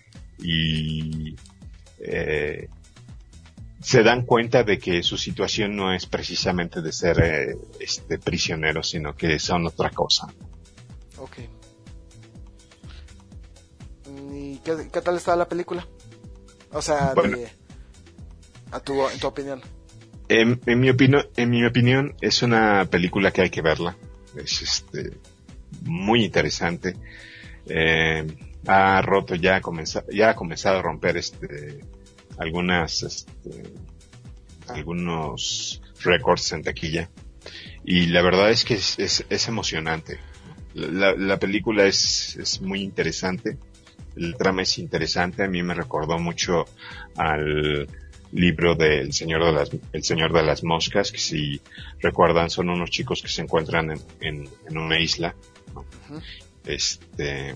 y eh, se dan cuenta de que su situación no es precisamente de ser eh, este prisionero, sino que son otra cosa. Okay. qué, qué tal estaba la película? O sea, bueno, de, a tu, en tu opinión. En, en mi opinión, en mi opinión es una película que hay que verla. Es este muy interesante. Eh, ha roto ya ha comenzado, ya ha comenzado a romper este algunas este, algunos récords en taquilla. Y la verdad es que es, es, es emocionante. La, la película es, es muy interesante. El trama es interesante. A mí me recordó mucho al libro del Señor de las, El Señor de las Moscas, que si recuerdan son unos chicos que se encuentran en, en, en una isla, ¿no? Uh-huh. Este,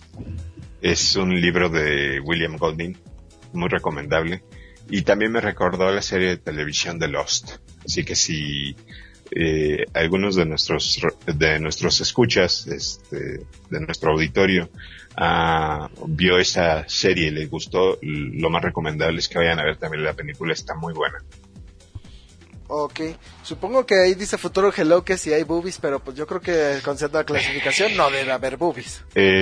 es un libro de William Golding, muy recomendable. Y también me recordó la serie de televisión de Lost. Así que si eh, algunos de nuestros de nuestros escuchas, este, de nuestro auditorio, uh, vio esa serie y les gustó, lo más recomendable es que vayan a ver también la película, está muy buena. Ok, supongo que ahí dice Futuro Hello que si hay boobies, pero pues yo creo que considerando la clasificación no debe haber boobies.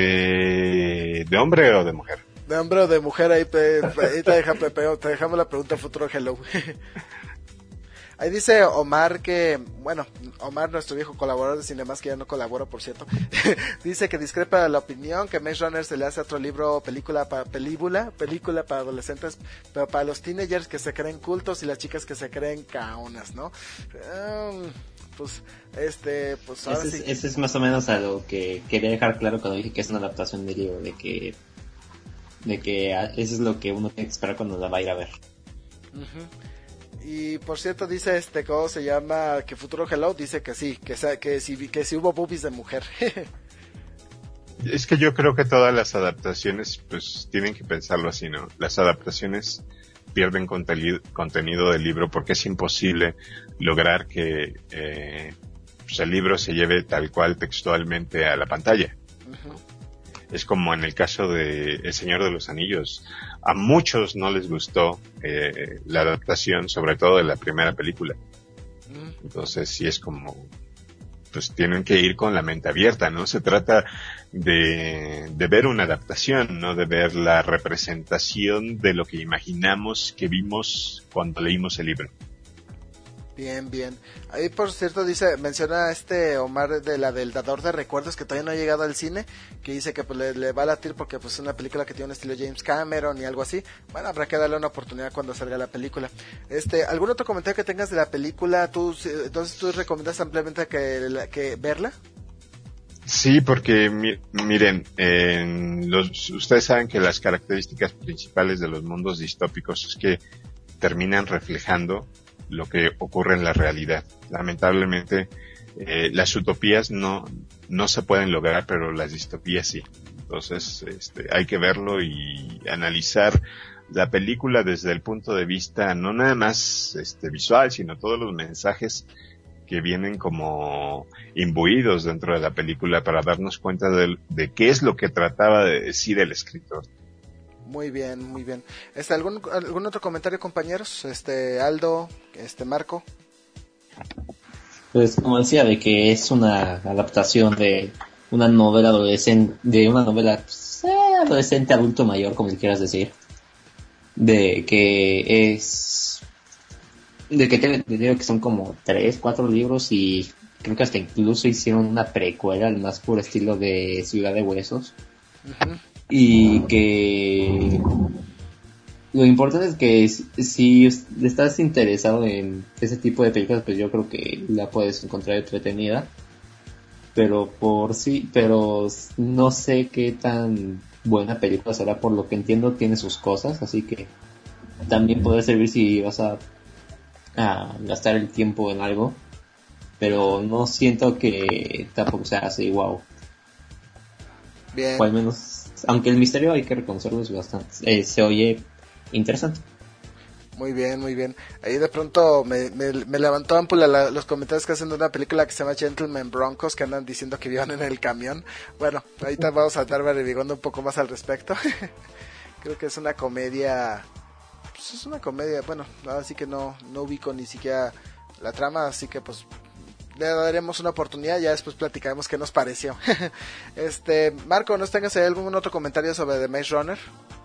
Eh, ¿De hombre o de mujer? De hombre o de mujer, ahí, pe, ahí te, deja, Pepe, te dejamos la pregunta Futuro Hello. Ahí dice Omar que, bueno, Omar, nuestro viejo colaborador de Cinemas, que ya no colabora, por cierto, dice que discrepa de la opinión, que Maze Runner se le hace otro libro, película para película, película para adolescentes, pero para los teenagers que se creen cultos y las chicas que se creen caonas, ¿no? Um, pues, este, pues ahora ese sí. Es, ese es más o menos a lo que quería dejar claro cuando dije que es una adaptación del libro, de que, de que eso es lo que uno tiene que esperar cuando la va a ir a ver. Uh-huh. Y por cierto dice este, ¿cómo se llama? Que Futuro Hello dice que sí, que sea, que si que si hubo boobies de mujer. Es que yo creo que todas las adaptaciones pues tienen que pensarlo así, ¿no? Las adaptaciones pierden contenido, contenido del libro porque es imposible lograr que eh, pues el libro se lleve tal cual textualmente a la pantalla. Uh-huh. Es como en el caso de El Señor de los Anillos. A muchos no les gustó eh, la adaptación, sobre todo de la primera película. Entonces sí es como, pues tienen que ir con la mente abierta, ¿no? Se trata de, de ver una adaptación, no de ver la representación de lo que imaginamos que vimos cuando leímos el libro. Bien, bien. Ahí por cierto dice, menciona este Omar de la del Dador de Recuerdos que todavía no ha llegado al cine, que dice que pues le, le va a latir porque pues es una película que tiene un estilo James Cameron y algo así. Bueno, habrá que darle una oportunidad cuando salga la película. Este, ¿algún otro comentario que tengas de la película? ¿Tú, entonces tú recomiendas ampliamente que, que verla? Sí, porque mi, miren, en los, ustedes saben que las características principales de los mundos distópicos es que terminan reflejando lo que ocurre en la realidad. Lamentablemente, eh, las utopías no, no se pueden lograr, pero las distopías sí. Entonces, este, hay que verlo y analizar la película desde el punto de vista no nada más este, visual, sino todos los mensajes que vienen como imbuidos dentro de la película para darnos cuenta de, de qué es lo que trataba de decir el escritor. Muy bien, muy bien. Este, ¿algún, algún otro comentario, compañeros? Este, Aldo, este, Marco. Pues como decía, de que es una adaptación de una novela adolescente, de una novela pues, eh, adolescente, adulto mayor, como quieras decir. De que es, de que te, te digo que son como tres, cuatro libros y creo que hasta incluso hicieron una precuela, al más puro estilo de Ciudad de Huesos. Uh-huh. Y que lo importante es que si estás interesado en ese tipo de películas, pues yo creo que la puedes encontrar entretenida, pero por sí, pero no sé qué tan buena película será. Por lo que entiendo tiene sus cosas, así que también puede servir si vas a, a gastar el tiempo en algo, pero no siento que tampoco sea así wow. Bien. O al menos, aunque el misterio hay que reconocerlo es bastante, eh, se oye interesante. Muy bien, muy bien. Ahí de pronto me, me, me levantó ámpula la, los comentarios que hacen de una película que se llama Gentlemen Broncos, que andan diciendo que vivan en el camión. Bueno, ahorita vamos a estar averiguando un poco más al respecto. Creo que es una comedia, pues es una comedia, bueno, así que no, no ubico ni siquiera la trama, así que pues le daremos una oportunidad, ya después platicaremos qué nos pareció. este Marco, ¿nos tengas ahí algún otro comentario sobre The Maze Runner?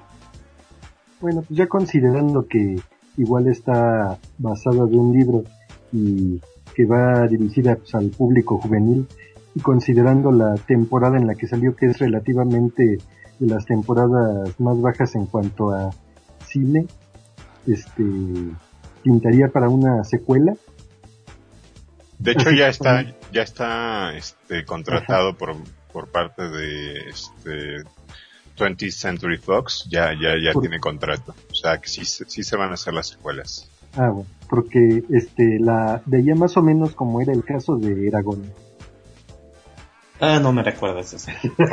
Bueno, pues ya considerando que igual está basada de un libro y que va dirigida pues, al público juvenil, y considerando la temporada en la que salió, que es relativamente de las temporadas más bajas en cuanto a cine, este pintaría para una secuela. De hecho ya está ya está este contratado por por parte de este twentieth Century Fox, ya ya ya por... tiene contrato, o sea que sí sí se van a hacer las secuelas. Ah, bueno, porque este la veía más o menos como era el caso de Eragon. Ah, no me recuerdas eso.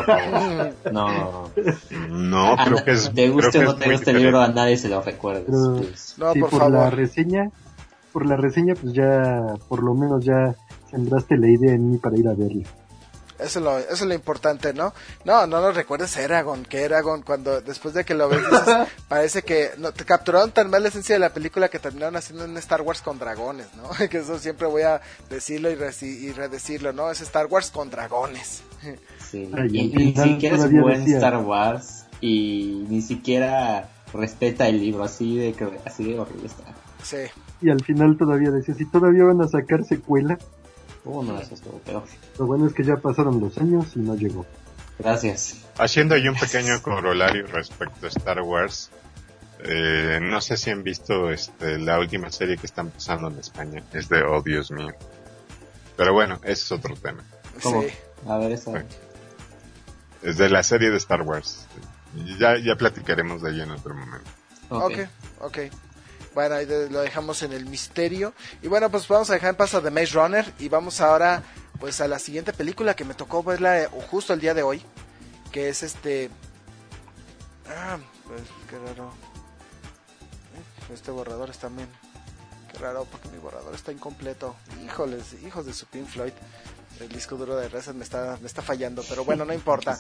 No. No, creo que es... Te guste o no te guste el libro, a nadie se lo recuerda. No, sí, por, por la reseña, por la reseña, pues ya, por lo menos ya sembraste la idea en mí para ir a verlo. Eso es lo, eso es lo importante, ¿no? No, no lo recuerdes a Eragon, que Eragon cuando, después de que lo ves, dices, parece que no, te capturaron tan mal la esencia de la película que terminaron haciendo un Star Wars con dragones, ¿no? Que eso siempre voy a decirlo y, reci- y redecirlo, ¿no? Es Star Wars con dragones. Sí, Ay, y, y ni siquiera es buen decía. Star Wars y ni siquiera respeta el libro, así de, así de horrible está. Sí. Y al final todavía decía, si todavía van a sacar secuela. Oh, no, eso estuvo peor. Lo bueno es que ya pasaron los años y no llegó. Gracias. Haciendo ahí un pequeño corolario respecto a Star Wars, eh, no sé si han visto este la última serie que están pasando en España, es de Oh Dios mío. Pero bueno, ese es otro tema. ¿Cómo? Sí. A ver, eso. Bueno, es de la serie de Star Wars. Ya ya platicaremos de ella en otro momento. Ok, ok. okay. Bueno, ahí de, lo dejamos en el misterio. Y bueno, pues vamos a dejar en paso a The Maze Runner. Y vamos ahora pues a la siguiente película que me tocó verla eh, justo el día de hoy. Que es este... Ah, pues qué raro. Este borrador está bien... Qué raro porque mi borrador está incompleto. Híjoles, hijos de su Pink Floyd. El disco duro de Reset me está, me está fallando, pero bueno, no importa.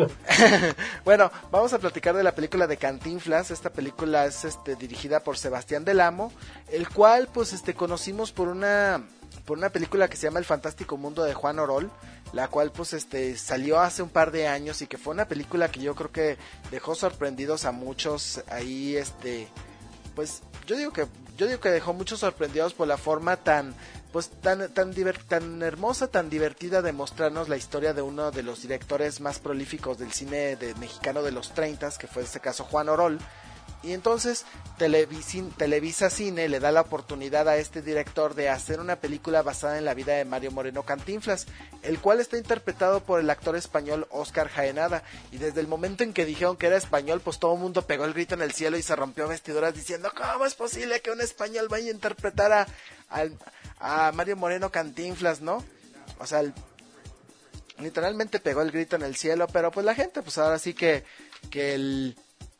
Bueno, vamos a platicar de la película de Cantinflas. Esta película es este, dirigida por Sebastián Del Amo, el cual pues este conocimos por una por una película que se llama El Fantástico Mundo de Juan Orol, la cual pues este salió hace un par de años y que fue una película que yo creo que dejó sorprendidos a muchos ahí, este pues yo digo que yo digo que dejó muchos sorprendidos por la forma tan pues tan tan diver, tan hermosa, tan divertida de mostrarnos la historia de uno de los directores más prolíficos del cine de mexicano de los treinta, que fue en este caso Juan Orol. Y entonces Televisin, Televisa Cine le da la oportunidad a este director de hacer una película basada en la vida de Mario Moreno Cantinflas, el cual está interpretado por el actor español Óscar Jaenada. Y desde el momento en que dijeron que era español, pues todo el mundo pegó el grito en el cielo y se rompió vestiduras diciendo, ¿cómo es posible que un español vaya a interpretar a, a, a Mario Moreno Cantinflas, no? O sea, el, literalmente pegó el grito en el cielo, pero pues la gente, pues ahora sí que, que el...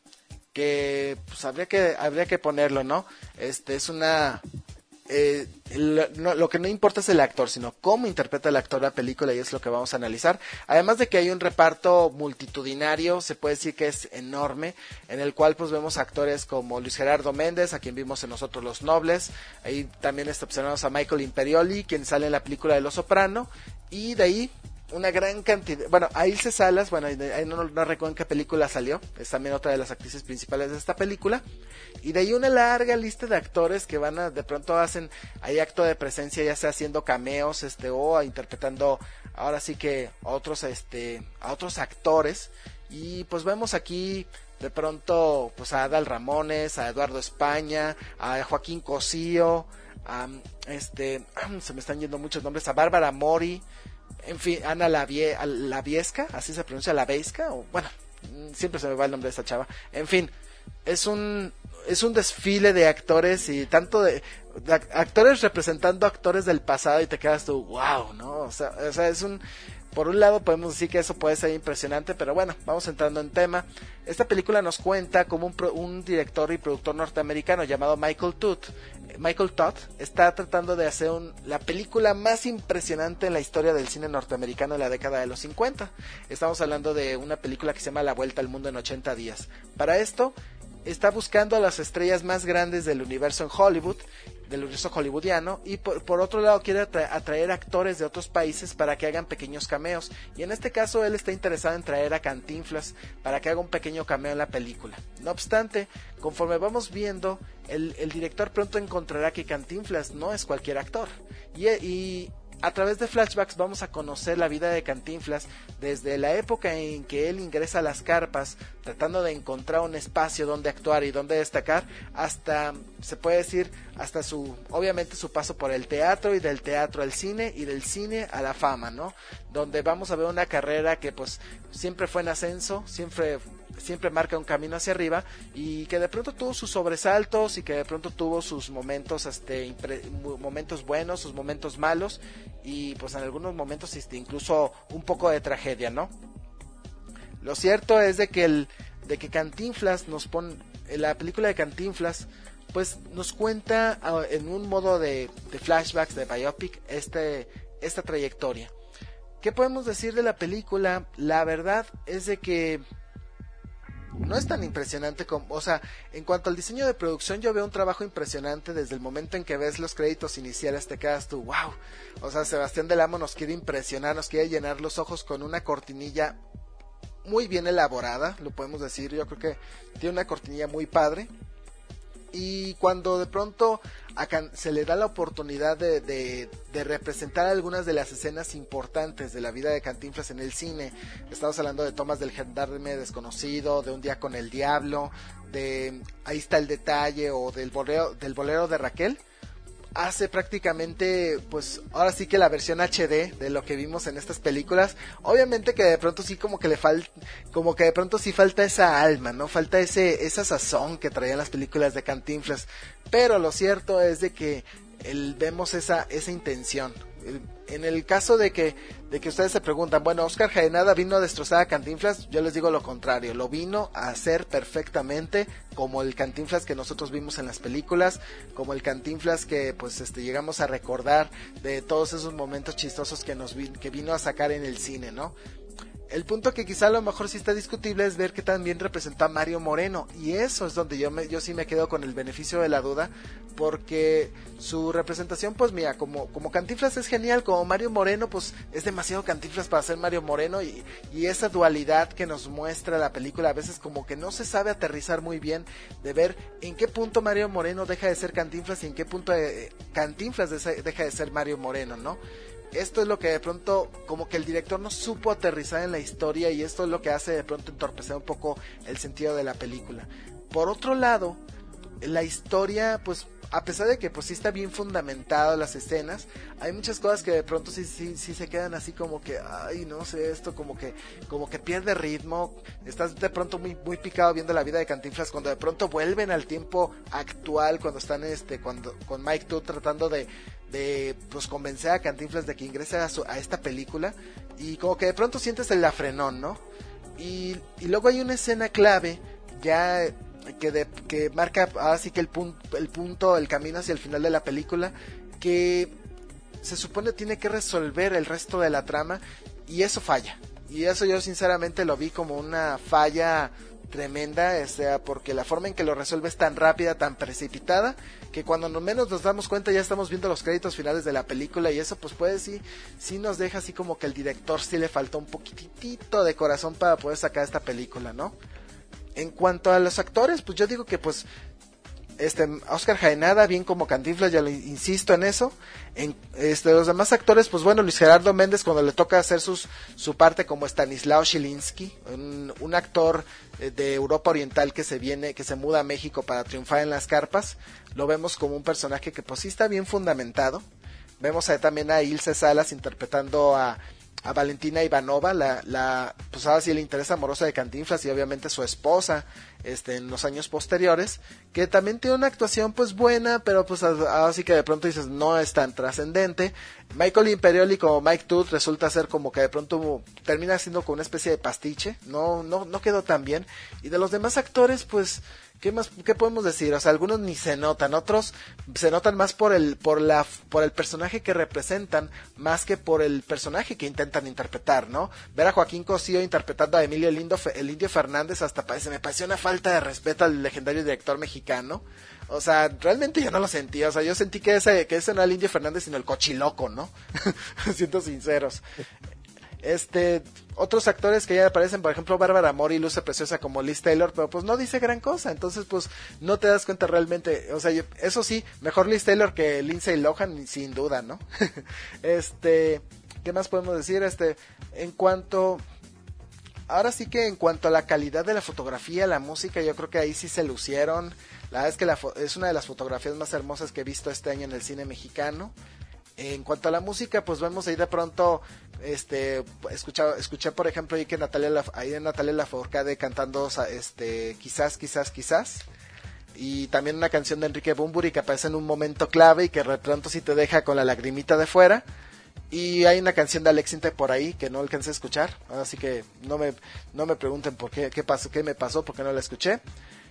que pues habría que habría que ponerlo, ¿no? Este es una eh, lo, no, lo que no importa es el actor, sino cómo interpreta el actor la película, y es lo que vamos a analizar. Además de que hay un reparto multitudinario, se puede decir que es enorme, en el cual pues vemos actores como Luis Gerardo Méndez, a quien vimos en Nosotros los Nobles. Ahí también observamos a Michael Imperioli, quien sale en la película de Los Soprano, y de ahí una gran cantidad, bueno, a Ilse Salas, bueno, ahí no, no recuerdo en qué película salió, es también otra de las actrices principales de esta película, y de ahí una larga lista de actores que van a, de pronto hacen ahí acto de presencia, ya sea haciendo cameos, este, o interpretando, ahora sí que a otros, este, a otros actores, y pues vemos aquí de pronto, pues a Adal Ramones, a Eduardo España, a Joaquín Cosío, a, este, se me están yendo muchos nombres, a Bárbara Mori, en fin, Ana Lavie, Laviesca, así se pronuncia, Laviesca, o bueno, siempre se me va el nombre de esta chava. En fin, es un es un desfile de actores y tanto de, de actores representando actores del pasado, y te quedas tú, wow, ¿no? O sea, o sea, es un, por un lado podemos decir que eso puede ser impresionante, pero bueno, vamos entrando en tema. Esta película nos cuenta como un, un director y productor norteamericano llamado Michael Todd, Michael Todd está tratando de hacer un, la película más impresionante en la historia del cine norteamericano en la década de los cincuenta. Estamos hablando de una película que se llama La Vuelta al Mundo en ochenta días. Para esto está buscando a las estrellas más grandes del universo en Hollywood, del universo hollywoodiano, y por, por otro lado quiere atra- atraer actores de otros países para que hagan pequeños cameos, y en este caso él está interesado en traer a Cantinflas para que haga un pequeño cameo en la película. No obstante, conforme vamos viendo, el, el director pronto encontrará que Cantinflas no es cualquier actor, y, y a través de flashbacks vamos a conocer la vida de Cantinflas desde la época en que él ingresa a las carpas tratando de encontrar un espacio donde actuar y donde destacar, hasta, se puede decir, hasta su, obviamente su paso por el teatro, y del teatro al cine, y del cine a la fama, ¿no? Donde vamos a ver una carrera que pues siempre fue en ascenso, siempre siempre marca un camino hacia arriba, y que de pronto tuvo sus sobresaltos, y que de pronto tuvo sus momentos este impre, momentos buenos, sus momentos malos, y pues en algunos momentos este, incluso un poco de tragedia, ¿no? Lo cierto es de que el de que Cantinflas nos pone, la película de Cantinflas pues nos cuenta uh, en un modo de, de flashbacks, de biopic, este esta trayectoria. ¿Qué podemos decir de la película? La verdad es de que no es tan impresionante como, o sea, en cuanto al diseño de producción, yo veo un trabajo impresionante desde el momento en que ves los créditos iniciales, te quedas tú, wow, o sea, Sebastián Del Amo nos quiere impresionar, nos quiere llenar los ojos con una cortinilla muy bien elaborada, lo podemos decir, yo creo que tiene una cortinilla muy padre. Y cuando de pronto a Can- se le da la oportunidad de, de, de representar algunas de las escenas importantes de la vida de Cantinflas en el cine, estamos hablando de tomas del gendarme desconocido, de Un día con el diablo, de Ahí está el detalle, o del bolero, del bolero de Raquel, hace prácticamente, pues ahora sí que la versión H D de lo que vimos en estas películas. Obviamente que de pronto sí como que le falta, como que de pronto sí falta esa alma, ¿no? Falta ese, esa sazón que traían las películas de Cantinflas, pero lo cierto es de que el, vemos esa, esa intención. El, en el caso de que, de que ustedes se preguntan, bueno, Oscar Jaenada vino a destrozar a Cantinflas, yo les digo lo contrario, lo vino a hacer perfectamente como el Cantinflas que nosotros vimos en las películas, como el Cantinflas que pues este llegamos a recordar de todos esos momentos chistosos que nos vi, que vino a sacar en el cine, ¿no? El punto que quizá a lo mejor sí está discutible es ver que también representó a Mario Moreno, y eso es donde yo me, yo sí me quedo con el beneficio de la duda, porque su representación, pues mira, como, como Cantinflas es genial, como Mario Moreno pues es demasiado Cantinflas para ser Mario Moreno, y, y esa dualidad que nos muestra la película a veces como que no se sabe aterrizar muy bien, de ver en qué punto Mario Moreno deja de ser Cantinflas y en qué punto eh, Cantinflas deja de ser Mario Moreno, ¿no? Esto es lo que de pronto como que el director no supo aterrizar en la historia, y esto es lo que hace de pronto entorpecer un poco el sentido de la película. Por otro lado, la historia, pues a pesar de que pues sí está bien fundamentado las escenas, hay muchas cosas que de pronto sí, sí, sí se quedan así como que, ay, no sé, esto como que, como que pierde ritmo, estás de pronto muy, muy picado viendo la vida de Cantinflas, cuando de pronto vuelven al tiempo actual, cuando están este, cuando, con Mike Todd tratando de, de pues convencer a Cantinflas de que ingrese a, su, a esta película, y como que de pronto sientes el afrenón, ¿no? Y, y luego hay una escena clave, ya que de, que marca así que el punto, el punto, el camino hacia el final de la película, que se supone tiene que resolver el resto de la trama, y eso falla, y eso yo sinceramente lo vi como una falla tremenda, o sea, porque la forma en que lo resuelve es tan rápida, tan precipitada, que cuando no menos nos damos cuenta ya estamos viendo los créditos finales de la película, y eso pues puede sí, sí nos deja así como que el director sí le faltó un poquitito de corazón para poder sacar esta película, ¿no? En cuanto a los actores, pues yo digo que pues este Oscar Jaenada, bien como Cantinflas, ya lo insisto en eso. En este los demás actores, pues bueno, Luis Gerardo Méndez cuando le toca hacer sus su parte como Stanislao Schilinski, un, un actor de Europa Oriental que se viene, que se muda a México para triunfar en las carpas, lo vemos como un personaje que pues sí está bien fundamentado. Vemos ahí también a Ilse Salas interpretando a a Valentina Ivanova, la, la, pues ahora sí el interés amoroso de Cantinflas, y obviamente su esposa, este, en los años posteriores, que también tiene una actuación pues buena, pero pues ahora sí que de pronto dices, no es tan trascendente. Michael Imperioli como Mike Todd resulta ser como que de pronto termina siendo como una especie de pastiche, no, no, no quedó tan bien, y de los demás actores pues ¿Qué más, qué podemos decir? O sea, algunos ni se notan, otros se notan más por el, por la, por el personaje que representan, más que por el personaje que intentan interpretar, ¿no? Ver a Joaquín Cosío interpretando a Emilio el Indio, el Indio Fernández hasta parece, me pareció una falta de respeto al legendario director mexicano. O sea, realmente yo no lo sentí, o sea, yo sentí que ese, que ese no era el Indio Fernández, sino el Cochiloco, ¿no? Siendo sinceros. Este, otros actores que ya aparecen, por ejemplo, Bárbara Mori, Luce Preciosa como Liz Taylor, pero pues no dice gran cosa, entonces pues no te das cuenta realmente, o sea, yo, eso sí, mejor Liz Taylor que Lindsay Lohan, sin duda, ¿no? Este, ¿qué más podemos decir? Este, en cuanto, ahora sí que en cuanto a la calidad de la fotografía, la música, yo creo que ahí sí se lucieron, la verdad es que la fo- es una de las fotografías más hermosas que he visto este año en el cine mexicano. En cuanto a la música, pues vemos ahí de pronto, este, escuché, escuché por ejemplo ahí que Natalia, la, ahí Natalia Lafourcade cantando, este, quizás, quizás, quizás, y también una canción de Enrique Bunbury que aparece en un momento clave y que de pronto sí te deja con la lagrimita de fuera, y hay una canción de Alex Intec por ahí que no alcancé a escuchar, así que no me, no me pregunten por qué, qué pasó, qué me pasó, porque no la escuché.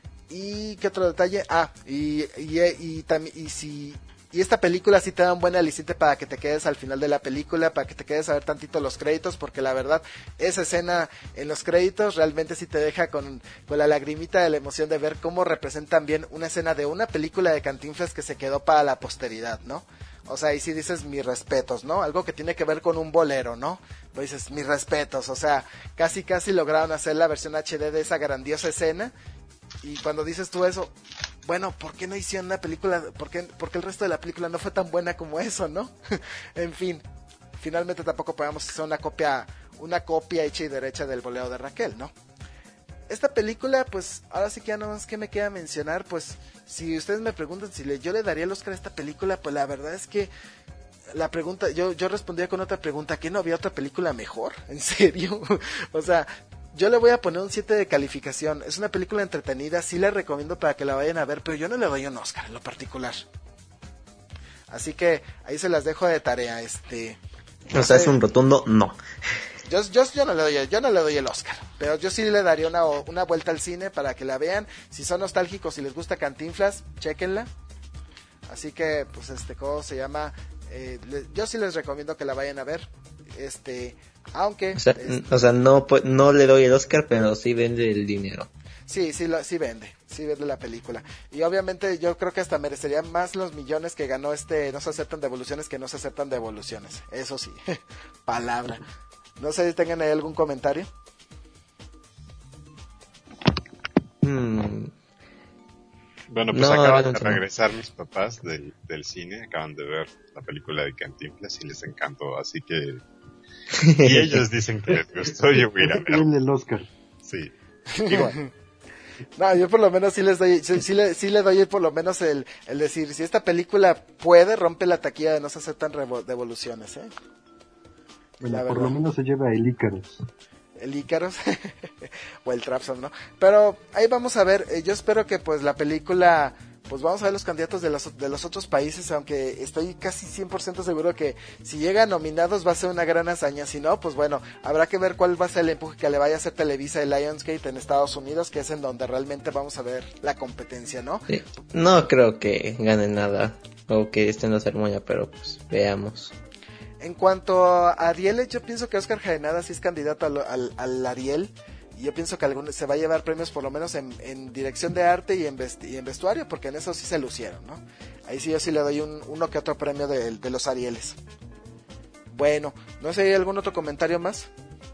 Y qué otro detalle, ah, y, y, y también, y si... Y esta película sí te da un buen aliciente para que te quedes al final de la película, para que te quedes a ver tantito los créditos, porque la verdad, esa escena en los créditos realmente sí te deja con, con la lagrimita de la emoción de ver cómo representan bien una escena de una película de Cantinflas que se quedó para la posteridad, ¿no? O sea, ahí sí dices mis respetos, ¿no? Algo que tiene que ver con un bolero, ¿no? Pues dices mis respetos, o sea, casi casi lograron hacer la versión H D de esa grandiosa escena, y cuando dices tú eso, bueno, ¿por qué no hicieron una película? ¿Por qué, porque el resto de la película no fue tan buena como eso, no? En fin, finalmente tampoco podemos hacer una copia, una copia hecha y derecha del bolero de Raquel, ¿no? Esta película, pues, ahora sí que ya no más que me queda mencionar, pues, si ustedes me preguntan si le, yo le daría el Oscar a esta película, pues la verdad es que la pregunta, yo, yo respondía con otra pregunta, ¿que no había otra película mejor? ¿En serio? O sea, yo le voy a poner un siete de calificación. Es una película entretenida, sí la recomiendo para que la vayan a ver, pero yo no le doy un Oscar en lo particular. Así que ahí se las dejo de tarea, este. No o sea, sé, es un rotundo no. Yo, yo, yo no le doy, yo no le doy el Oscar, pero yo sí le daría una, una vuelta al cine para que la vean. Si son nostálgicos, si les gusta Cantinflas, chéquenla. Así que, pues, este, ¿cómo se llama? Eh, le, yo sí les recomiendo que la vayan a ver. Este, aunque... O sea, este, o sea no, no le doy el Oscar, pero sí vende el dinero. Sí, sí, lo, sí vende, sí vende la película. Y obviamente yo creo que hasta merecería más los millones que ganó este No se aceptan devoluciones que no se aceptan devoluciones. Eso sí, palabra. No sé si tengan ahí algún comentario. Hmm. Bueno, pues no, acaban de regresar mis papás del, del cine, acaban de ver la película de Cantinflas y les encantó, así que... Y ellos dicen que les gustó, yo voy a ir a ver. Tienen el Oscar. Sí, igual. No, yo por lo menos sí les doy, sí, sí, le, sí le doy por lo menos el, el decir, si esta película puede, rompe la taquilla de No se aceptan revo- devoluciones, ¿eh? Bueno, por lo menos se lleva el Ícaros. El Ícaros o el Trabzon, ¿no? Pero ahí vamos a ver, eh, yo espero que pues la película, pues vamos a ver los candidatos de los, de los otros países, aunque estoy casi cien por ciento seguro que si llegan nominados va a ser una gran hazaña, si no, pues bueno, habrá que ver cuál va a ser el empuje que le vaya a hacer Televisa y Lionsgate en Estados Unidos, que es en donde realmente vamos a ver la competencia, ¿no? Sí. No creo que ganen nada o que esté en la ceremonia, pero pues veamos. En cuanto a Ariel, yo pienso que Oscar Jaenada sí es candidato al, al, al Ariel. Y yo pienso que algún, se va a llevar premios por lo menos en, en dirección de arte y en, vest, y en vestuario, porque en eso sí se lucieron, ¿no? Ahí sí yo sí le doy un, uno que otro premio de, de los Arieles. Bueno, no sé, ¿hay algún otro comentario más?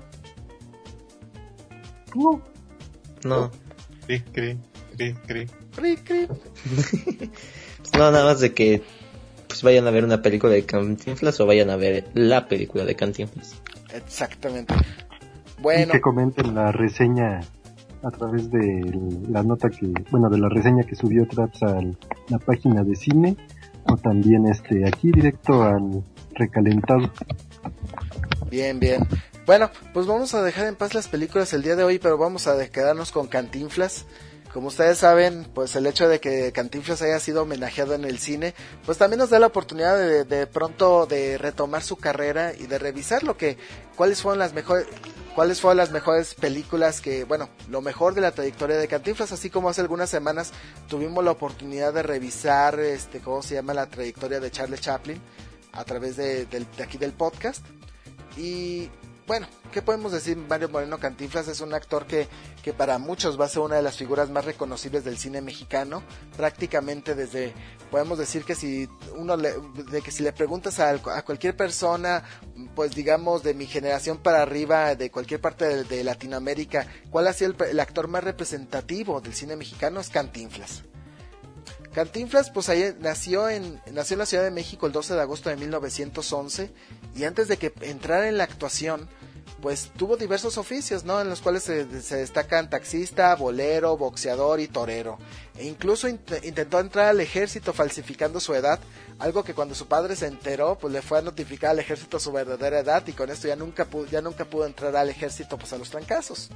No. No. Cri, cri, cri, cri. Cri, cri. No, nada más de que pues vayan a ver una película de Cantinflas o vayan a ver la película de Cantinflas. Exactamente. Bueno. Y que comenten la reseña a través de la nota que, bueno, de la reseña que subió Traps a la página de cine, o también este aquí directo al recalentado. Bien, bien. Bueno, pues vamos a dejar en paz las películas el día de hoy, pero vamos a quedarnos con Cantinflas. Como ustedes saben, pues el hecho de que Cantinflas haya sido homenajeado en el cine, pues también nos da la oportunidad de, de pronto de retomar su carrera y de revisar lo que, cuáles fueron las mejores, cuáles fueron las mejores películas que, bueno, lo mejor de la trayectoria de Cantinflas, así como hace algunas semanas tuvimos la oportunidad de revisar, este, ¿cómo se llama? La trayectoria de Charlie Chaplin a través de, de, de aquí del podcast. Y bueno, ¿qué podemos decir? Mario Moreno Cantinflas es un actor que, que para muchos va a ser una de las figuras más reconocibles del cine mexicano. Prácticamente desde, podemos decir que si uno le, de que si le preguntas a, a cualquier persona, pues digamos de mi generación para arriba, de cualquier parte de, de Latinoamérica, ¿cuál ha sido el, el actor más representativo del cine mexicano? Es Cantinflas. Cantinflas, pues ahí nació en, nació en la Ciudad de México el doce de agosto de mil novecientos once, y antes de que entrara en la actuación, pues tuvo diversos oficios, ¿no? En los cuales se, se destacan taxista, bolero, boxeador y torero. E incluso int- intentó entrar al ejército falsificando su edad, algo que cuando su padre se enteró, pues le fue a notificar al ejército su verdadera edad, y con esto ya nunca pudo, ya nunca pudo entrar al ejército, pues a los trancazos.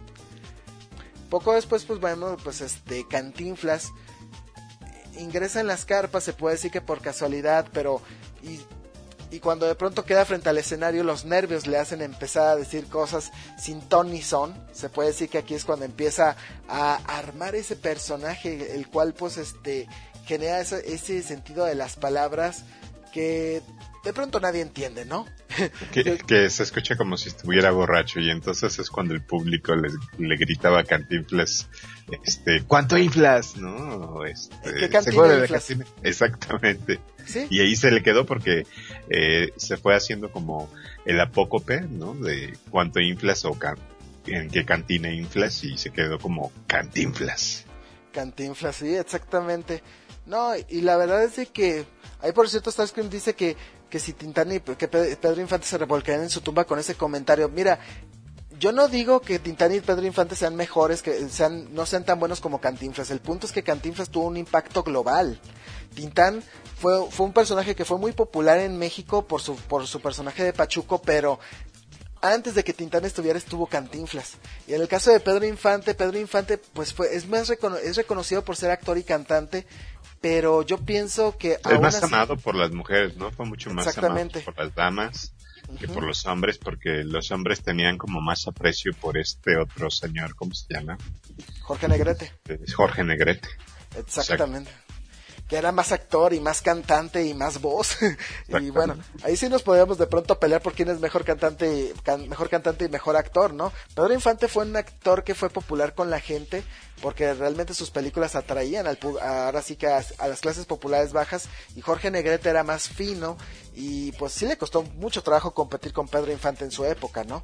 Poco después, pues bueno, pues este Cantinflas ingresa en las carpas, se puede decir que por casualidad, pero y, y cuando de pronto queda frente al escenario, los nervios le hacen empezar a decir cosas sin ton ni son. Se puede decir que aquí es cuando empieza a armar ese personaje, el cual pues este genera ese, ese sentido de las palabras que de pronto nadie entiende, ¿no? Que, que se escucha como si estuviera borracho, y entonces es cuando el público le, le gritaba a Cantinflas, este, ¿cuánto inflas? ¿No? Este, ¿Qué cantina inflas? Cantina. Exactamente. ¿Sí? Y ahí se le quedó porque eh, se fue haciendo como el apócope, ¿no? De cuánto inflas o can, en qué cantina inflas, y se quedó como Cantinflas. Cantinflas, sí, exactamente. No, y la verdad es de que ahí por cierto Starscream dice que que si Tintán y que Pedro Infante se revolcarían en su tumba con ese comentario. Mira, yo no digo que Tintán y Pedro Infante sean mejores, que sean no sean tan buenos como Cantinflas. El punto es que Cantinflas tuvo un impacto global. Tintán fue fue un personaje que fue muy popular en México por su por su personaje de Pachuco, pero antes de que Tintán estuviera estuvo Cantinflas. Y en el caso de Pedro Infante, Pedro Infante pues fue es más recono- es reconocido por ser actor y cantante, pero yo pienso que es más así, amado por las mujeres, ¿no? Fue mucho más amado por las damas que uh-huh. por los hombres, porque los hombres tenían como más aprecio por este otro señor, ¿cómo se llama? Jorge Negrete. Jorge Negrete. Exactamente. Exacto. Que era más actor y más cantante y más voz. Y bueno, ahí sí nos podíamos de pronto pelear por quién es mejor cantante, can, mejor cantante y mejor actor, ¿no? Pedro Infante fue un actor que fue popular con la gente porque realmente sus películas atraían al ahora sí que a, a las clases populares bajas, y Jorge Negrete era más fino y pues sí le costó mucho trabajo competir con Pedro Infante en su época, ¿no?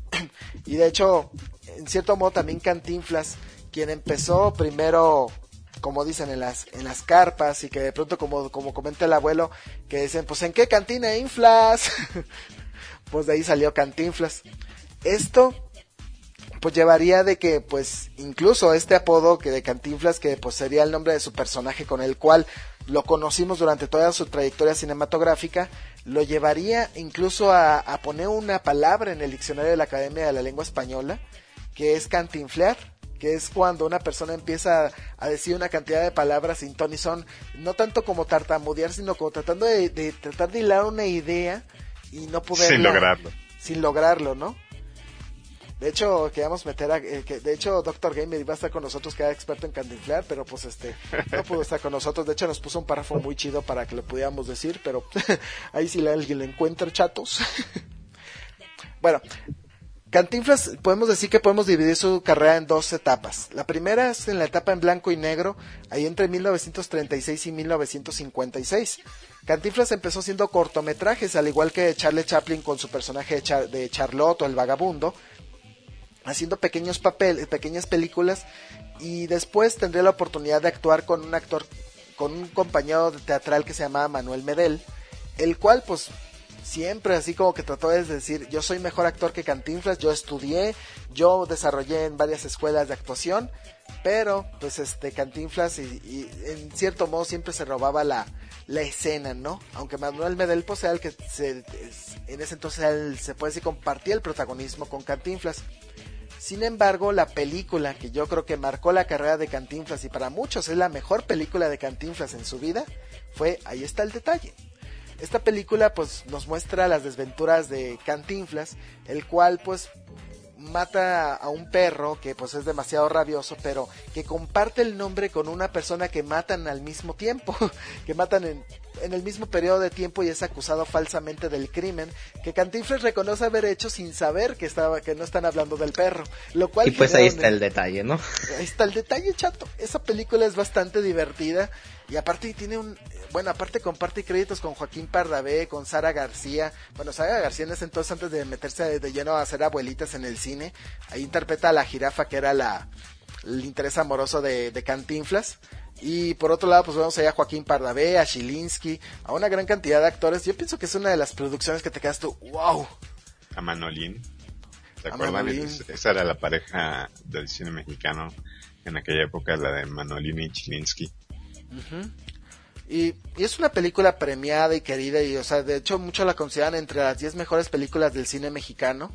Y de hecho, en cierto modo también Cantinflas, quien empezó primero, como dicen, en las en las carpas, y que de pronto, como como comenta el abuelo, que dicen, pues ¿en qué cantina inflas? Pues de ahí salió Cantinflas. Esto pues llevaría de que pues incluso este apodo que de Cantinflas, que pues sería el nombre de su personaje con el cual lo conocimos durante toda su trayectoria cinematográfica, lo llevaría incluso a, a poner una palabra en el diccionario de la Academia de la Lengua Española, que es cantinflear, que es cuando una persona empieza a decir una cantidad de palabras sin ton ni son, no tanto como tartamudear, sino como tratando de, de tratar de hilar una idea y no poder sin lograrlo, sin lograrlo, ¿no? De hecho, queríamos meter a, eh, que de hecho Doctor Gamer iba a estar con nosotros, que era experto en cantinflear, pero pues este no pudo estar con nosotros. De hecho nos puso un párrafo muy chido para que lo pudiéramos decir, pero ahí si alguien lo encuentra, chatos. Bueno, Cantinflas, podemos decir que podemos dividir su carrera en dos etapas. La primera es en la etapa en blanco y negro, ahí entre mil novecientos treinta y seis y mil novecientos cincuenta y seis. Cantinflas empezó haciendo cortometrajes, al igual que Charlie Chaplin con su personaje de, Char- de Charlotte o el vagabundo, haciendo pequeños papeles, pequeñas películas, y después tendría la oportunidad de actuar con un actor, con un compañero teatral que se llamaba Manuel Medel, el cual pues siempre así como que trató de decir, yo soy mejor actor que Cantinflas, yo estudié, yo desarrollé en varias escuelas de actuación, pero pues este Cantinflas y, y en cierto modo siempre se robaba la, la escena, ¿no? Aunque Manuel Medel pues era el que se, en ese entonces él, se puede decir, compartía el protagonismo con Cantinflas. Sin embargo, la película que yo creo que marcó la carrera de Cantinflas y para muchos es la mejor película de Cantinflas en su vida fue Ahí está el detalle. Esta película pues nos muestra las desventuras de Cantinflas, el cual pues mata a un perro que pues es demasiado rabioso, pero que comparte el nombre con una persona que matan al mismo tiempo, que matan en, en el mismo periodo de tiempo y es acusado falsamente del crimen que Cantinflas reconoce haber hecho sin saber que estaba que no están hablando del perro, lo cual y pues ahí está el detalle, ¿no? Ahí está el detalle, chato. Esa película es bastante divertida y aparte tiene un, bueno, aparte comparte créditos con Joaquín Pardavé, con Sara García. Bueno, Sara García en ese entonces, antes de meterse de lleno a hacer abuelitas en el cine, ahí interpreta a la jirafa, que era la el interés amoroso de, de Cantinflas. Y por otro lado, pues vemos allá a Joaquín Pardavé, a Chilinsky, a una gran cantidad de actores. Yo pienso que es una de las producciones que te quedas tú, wow. A Manolín. ¿Te acuerdan? Esa era la pareja del cine mexicano en aquella época, la de Manolín y Chilinsky. Uh-huh. Y, y es una película premiada y querida y, o sea, de hecho muchos la consideran entre las diez mejores películas del cine mexicano.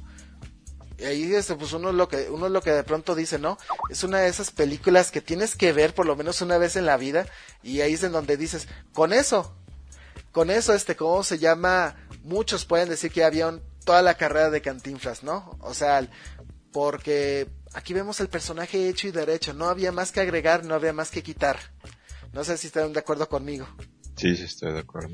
Y ahí es, pues uno lo que uno lo que de pronto dice, ¿no? Es una de esas películas que tienes que ver por lo menos una vez en la vida y ahí es en donde dices, con eso, con eso, este, ¿cómo se llama? Muchos pueden decir que había un, toda la carrera de Cantinflas, ¿no? O sea, porque aquí vemos el personaje hecho y derecho, no había más que agregar, no había más que quitar. No sé si están de acuerdo conmigo. Sí, sí, estoy de acuerdo.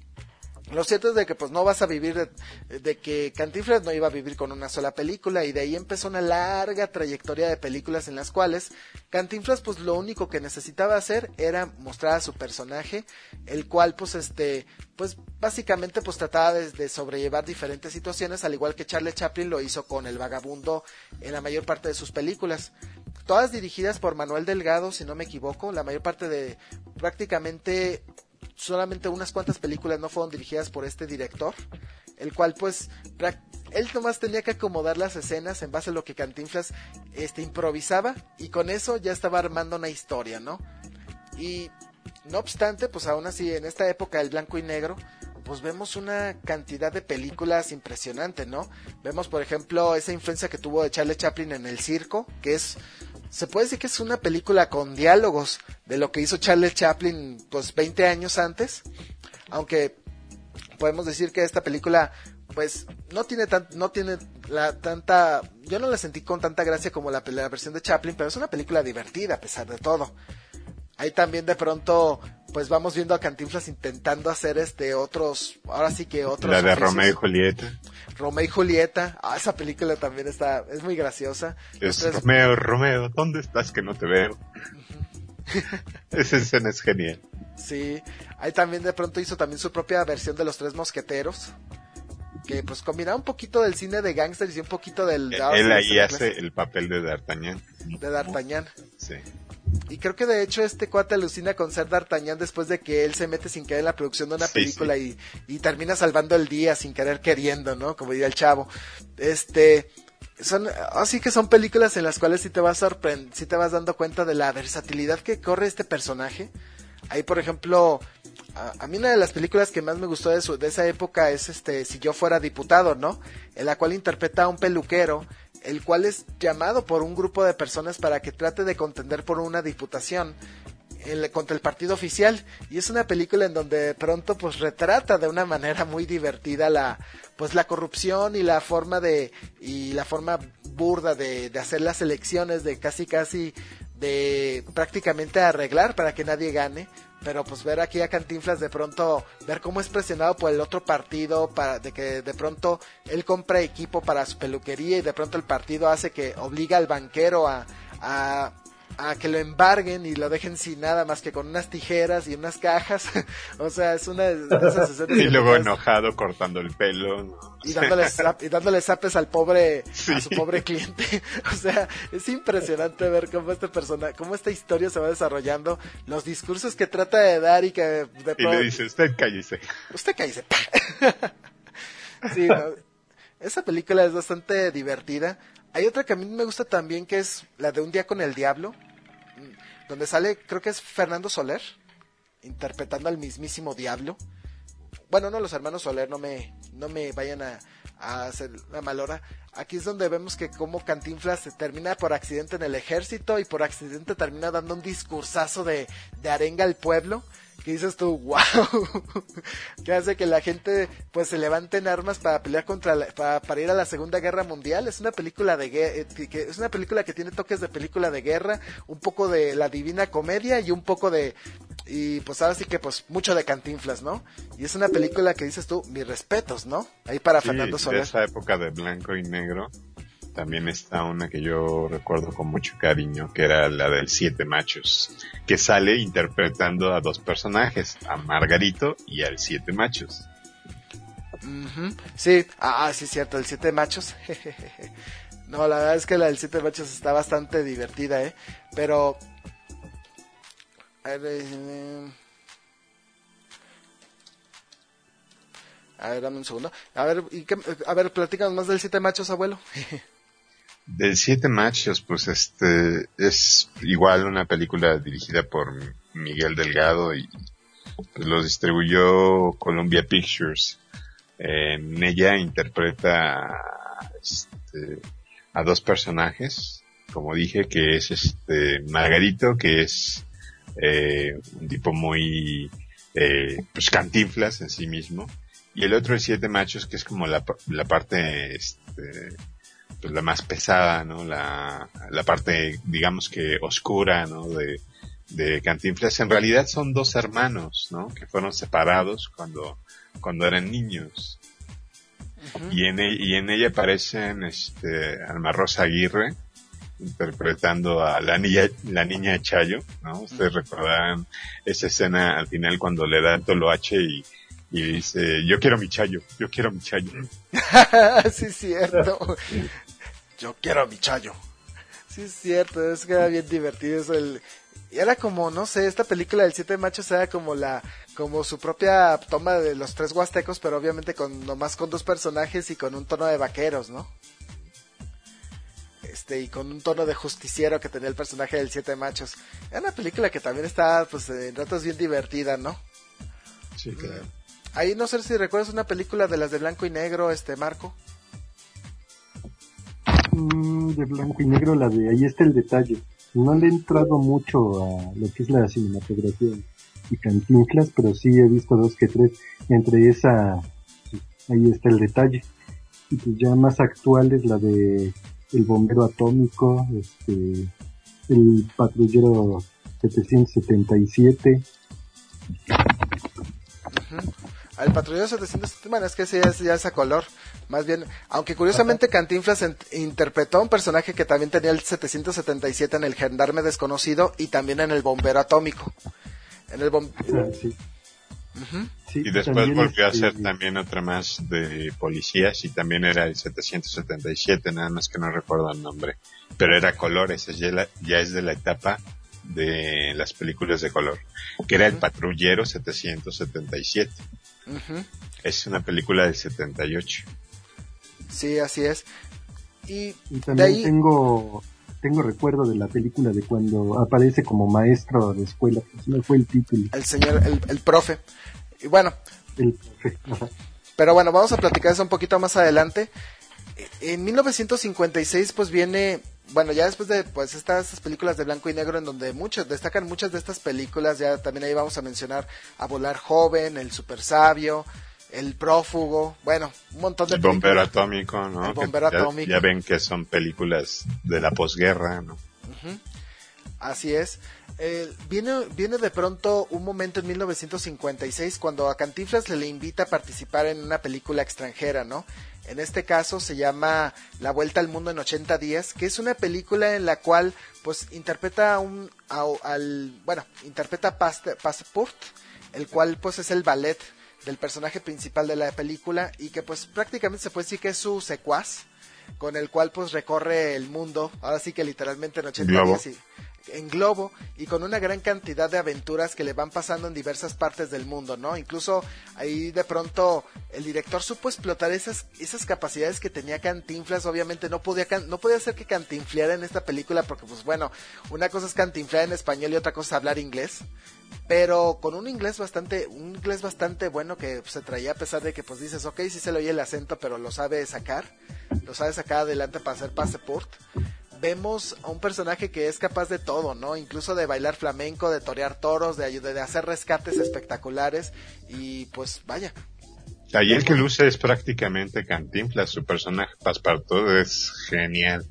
Lo cierto es de que pues no vas a vivir de, de que Cantinflas no iba a vivir con una sola película y de ahí empezó una larga trayectoria de películas en las cuales Cantinflas pues lo único que necesitaba hacer era mostrar a su personaje, el cual pues este pues básicamente pues trataba de, de sobrellevar diferentes situaciones, al igual que Charlie Chaplin lo hizo con El Vagabundo en la mayor parte de sus películas. Todas dirigidas por Manuel Delgado, si no me equivoco, la mayor parte de prácticamente solamente unas cuantas películas no fueron dirigidas por este director, el cual pues él nomás tenía que acomodar las escenas en base a lo que Cantinflas este improvisaba y con eso ya estaba armando una historia, ¿no? Y no obstante, pues aún así en esta época del blanco y negro pues vemos una cantidad de películas impresionante, ¿no? Vemos por ejemplo esa influencia que tuvo de Charlie Chaplin en El Circo, que es, se puede decir que es una película con diálogos de lo que hizo Charlie Chaplin pues veinte años antes, aunque podemos decir que esta película pues no tiene tan, no tiene la tanta, yo no la sentí con tanta gracia como la, la versión de Chaplin, pero es una película divertida a pesar de todo. Ahí también de pronto pues vamos viendo a Cantinflas intentando hacer este otros, ahora sí que otros la de oficios. Romeo y Julieta. Romeo y Julieta, ah, esa película también está, es muy graciosa. Es Entonces, Romeo, Romeo, ¿dónde estás que no te veo? Esa escena es genial. Sí, ahí también de pronto hizo también su propia versión de Los Tres Mosqueteros, que pues combinaba un poquito del cine de gángsters y un poquito del... Él, ah, él sí, ahí hace clase. el papel de D'Artagnan. De D'Artagnan. Sí. Y creo que de hecho este cuate alucina con ser D'Artagnan después de que él se mete sin querer en la producción de una Sí, película sí. Y, y termina salvando el día sin querer queriendo, ¿no? Como diría el chavo. Este, son, así que son películas en las cuales sí te vas sorprend- sí te vas dando cuenta de la versatilidad que corre este personaje. Ahí por ejemplo, a, a mí una de las películas que más me gustó de, su, de esa época es este, Si yo fuera diputado, ¿no? En la cual interpreta a un peluquero, el cual es llamado por un grupo de personas para que trate de contender por una diputación en, contra el partido oficial, y es una película en donde de pronto pues retrata de una manera muy divertida la pues la corrupción y la forma de y la forma burda de, de hacer las elecciones, de casi casi de prácticamente arreglar para que nadie gane. Pero pues ver aquí a Cantinflas de pronto, ver cómo es presionado por el otro partido, para de que de pronto él compra equipo para su peluquería y de pronto el partido hace que obliga al banquero a, a, a que lo embarguen y lo dejen sin nada más que con unas tijeras y unas cajas. O sea, es una de esas escenas. Y luego enojado cortando el pelo, ¿no? Y dándole, zap, y dándole zapes al pobre, sí. a su pobre cliente. O sea, es impresionante ver cómo este persona, cómo esta historia se va desarrollando, los discursos que trata de dar y que de y pronto, le dice, usted cállese. Usted cállese. Sí, no, esa película es bastante divertida. Hay otra que a mí me gusta también, que es la de Un día con el diablo, donde sale, creo que es Fernando Soler, interpretando al mismísimo diablo. bueno, no los hermanos Soler, no me, no me vayan a, a hacer la malora. Aquí es donde vemos que como Cantinflas se termina por accidente en el ejército y por accidente termina dando un discursazo de, de arenga al pueblo, que dices tú, wow, que hace que la gente pues se levante en armas para pelear contra la, para, para ir a la Segunda Guerra Mundial. Es una película de que, que es una película que tiene toques de película de guerra, un poco de la Divina Comedia y un poco de, y pues ahora sí que pues mucho de Cantinflas, ¿no? Y es una película que dices tú, mis respetos, ¿no? Ahí para sí, Fernando Soler. De esa época de blanco y negro también está una que yo recuerdo con mucho cariño, que era la del Siete Machos, que sale interpretando a dos personajes, a Margarito y al Siete Machos. Uh-huh. Sí, ah, sí, cierto, el Siete Machos. No, la verdad es que la del Siete Machos está bastante divertida, ¿eh? Pero... A ver, eh... a ver, dame un segundo. A ver, ¿y qué? A ver, platícanos más del Siete Machos, abuelo. Del Siete Machos, pues este es igual una película dirigida por Miguel Delgado y pues, lo distribuyó Columbia Pictures. En ella interpreta este, a dos personajes, como dije, que es este Margarito, que es eh, un tipo muy eh, pues Cantinflas en sí mismo, y el otro, el Siete Machos, que es como la, la parte este pues la más pesada, ¿no? La, la parte, digamos que oscura, ¿no? De, de Cantinflas. En realidad son dos hermanos, ¿no? Que fueron separados cuando, cuando eran niños. Uh-huh. Y en, y en ella aparecen, este, Alma Rosa Aguirre, interpretando a la niña, la niña Chayo, ¿no? Ustedes uh-huh. recordarán esa escena al final cuando le da el toloache y, y dice, yo quiero mi Chayo, yo quiero mi Chayo. Sí, es cierto. Yo quiero mi Chayo. Sí, es cierto, es que era bien divertido eso. El... Y era como, no sé, esta película del Siete Machos era como la, como su propia toma de los tres huastecos, pero obviamente con nomás con dos personajes y con un tono de vaqueros, ¿no? Este, y con un tono de justiciero que tenía el personaje del Siete Machos. Era una película que también está, pues, en ratos bien divertida, ¿no? Sí, claro. Ahí no sé si recuerdas una película de las de blanco y negro, este, Marco. Mm, de blanco y negro, la de Ahí está el detalle. No le he entrado mucho a lo que es la cinematografía y Cantinflas, pero sí he visto dos que tres. Entre esa, Ahí está el detalle. Y pues ya más actuales, la de El Bombero Atómico, este, El Patrullero setecientos setenta y siete. Uh-huh. El Patrullero setecientos setenta, bueno, es que ese ya es, ya es a color, más bien, aunque curiosamente Cantinflas en, interpretó a un personaje que también tenía el setecientos setenta y siete en El Gendarme Desconocido y también en El Bombero Atómico. En el bom... ah, sí. Uh-huh. Sí, y después volvió este... a hacer también otra más de policías y también era el setecientos setenta y siete, nada más que no recuerdo el nombre, pero era colores, ya, la, ya es de la etapa de las películas de color, que era uh-huh. El Patrullero setecientos setenta y siete. Uh-huh. Es una película del setenta y ocho. Sí, así es. Y, y también de ahí... tengo tengo recuerdo de la película de cuando aparece como maestro de escuela, pues no fue el título. El señor, el, el profe. Y bueno. El profe. Ajá. Pero bueno, vamos a platicar eso un poquito más adelante. En mil novecientos cincuenta y seis pues viene, bueno, ya después de pues estas, estas películas de blanco y negro en donde muchos destacan muchas de estas películas, ya también ahí vamos a mencionar A Volar Joven, El Super Sabio, El Prófugo, bueno, un montón de El películas. Bombero Atómico, ¿no? El Bombero ya, Atómico. Ya ven que son películas de la posguerra, ¿no? Uh-huh. Así es. Eh, viene, viene de pronto un momento en mil novecientos cincuenta y seis cuando a Cantinflas le, le invita a participar en una película extranjera, ¿no? En este caso se llama La Vuelta al Mundo en ochenta días, que es una película en la cual pues interpreta a un a, al bueno, interpreta Passport, el cual pues es el ballet del personaje principal de la película y que pues prácticamente se puede decir que es su secuaz. con el cual pues recorre el mundo, ahora sí que literalmente en ochenta Globo. días y, en globo, y con una gran cantidad de aventuras que le van pasando en diversas partes del mundo, ¿no? Incluso ahí de pronto el director supo explotar esas esas capacidades que tenía Cantinflas. Obviamente no podía can, no podía hacer que cantinfleara en esta película, porque pues bueno, una cosa es cantinflear en español y otra cosa es hablar inglés, pero con un inglés bastante un inglés bastante bueno que pues, se traía, a pesar de que pues dices, ok, sí se le oye el acento, pero lo sabe sacar, lo sabe sacar adelante para hacer passport. Vemos a un personaje que es capaz de todo, ¿no? Incluso de bailar flamenco, de torear toros, de, de hacer rescates espectaculares, y pues vaya. Ahí el que luce es prácticamente Cantinflas, su personaje Passepartout es genial.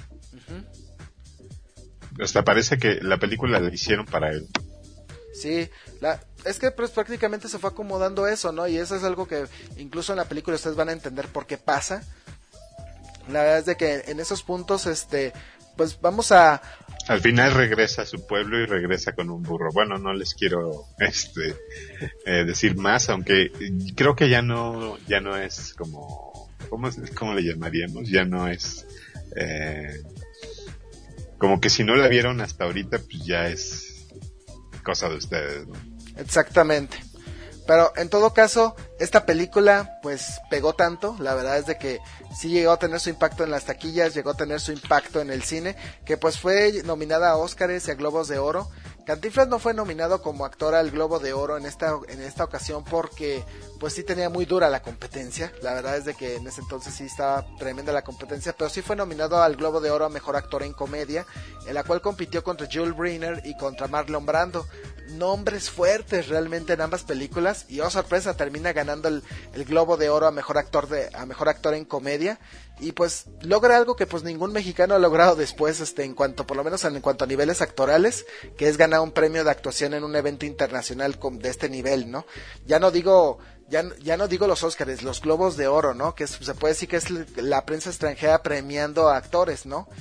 Uh-huh. Hasta parece que la película la hicieron para él. Sí, la, es que pues prácticamente se fue acomodando eso, ¿no? Y eso es algo que incluso en la película ustedes van a entender por qué pasa. La verdad es de que en esos puntos, este, pues vamos a... Al final regresa a su pueblo y regresa con un burro. Bueno, no les quiero, este, eh, decir más, aunque creo que ya no, ya no es como, ¿cómo, cómo le llamaríamos? Ya no es, eh, como que si no la vieron hasta ahorita, pues ya es cosa de ustedes, ¿no? Exactamente. Pero en todo caso, esta película pues pegó tanto, la verdad es de que sí llegó a tener su impacto en las taquillas, llegó a tener su impacto en el cine, que pues fue nominada a Óscares y a Globos de Oro. Cantinflas no fue nominado como actor al Globo de Oro en esta en esta ocasión porque pues sí tenía muy dura la competencia. La verdad es de que en ese entonces sí estaba tremenda la competencia, pero sí fue nominado al Globo de Oro a Mejor Actor en Comedia, en la cual compitió contra Jules Briner y contra Marlon Brando. Nombres fuertes realmente en ambas películas, y oh sorpresa, termina ganando el, el Globo de Oro a Mejor Actor de a Mejor Actor en Comedia, y pues logra algo que pues ningún mexicano ha logrado después, este en cuanto por lo menos en, en cuanto a niveles actorales, que es ganar un premio de actuación en un evento internacional con, de este nivel, ¿no? Ya no digo ya, ya no digo los Óscares, los Globos de Oro, ¿no? Que es, se puede decir que es la prensa extranjera premiando a actores, ¿no?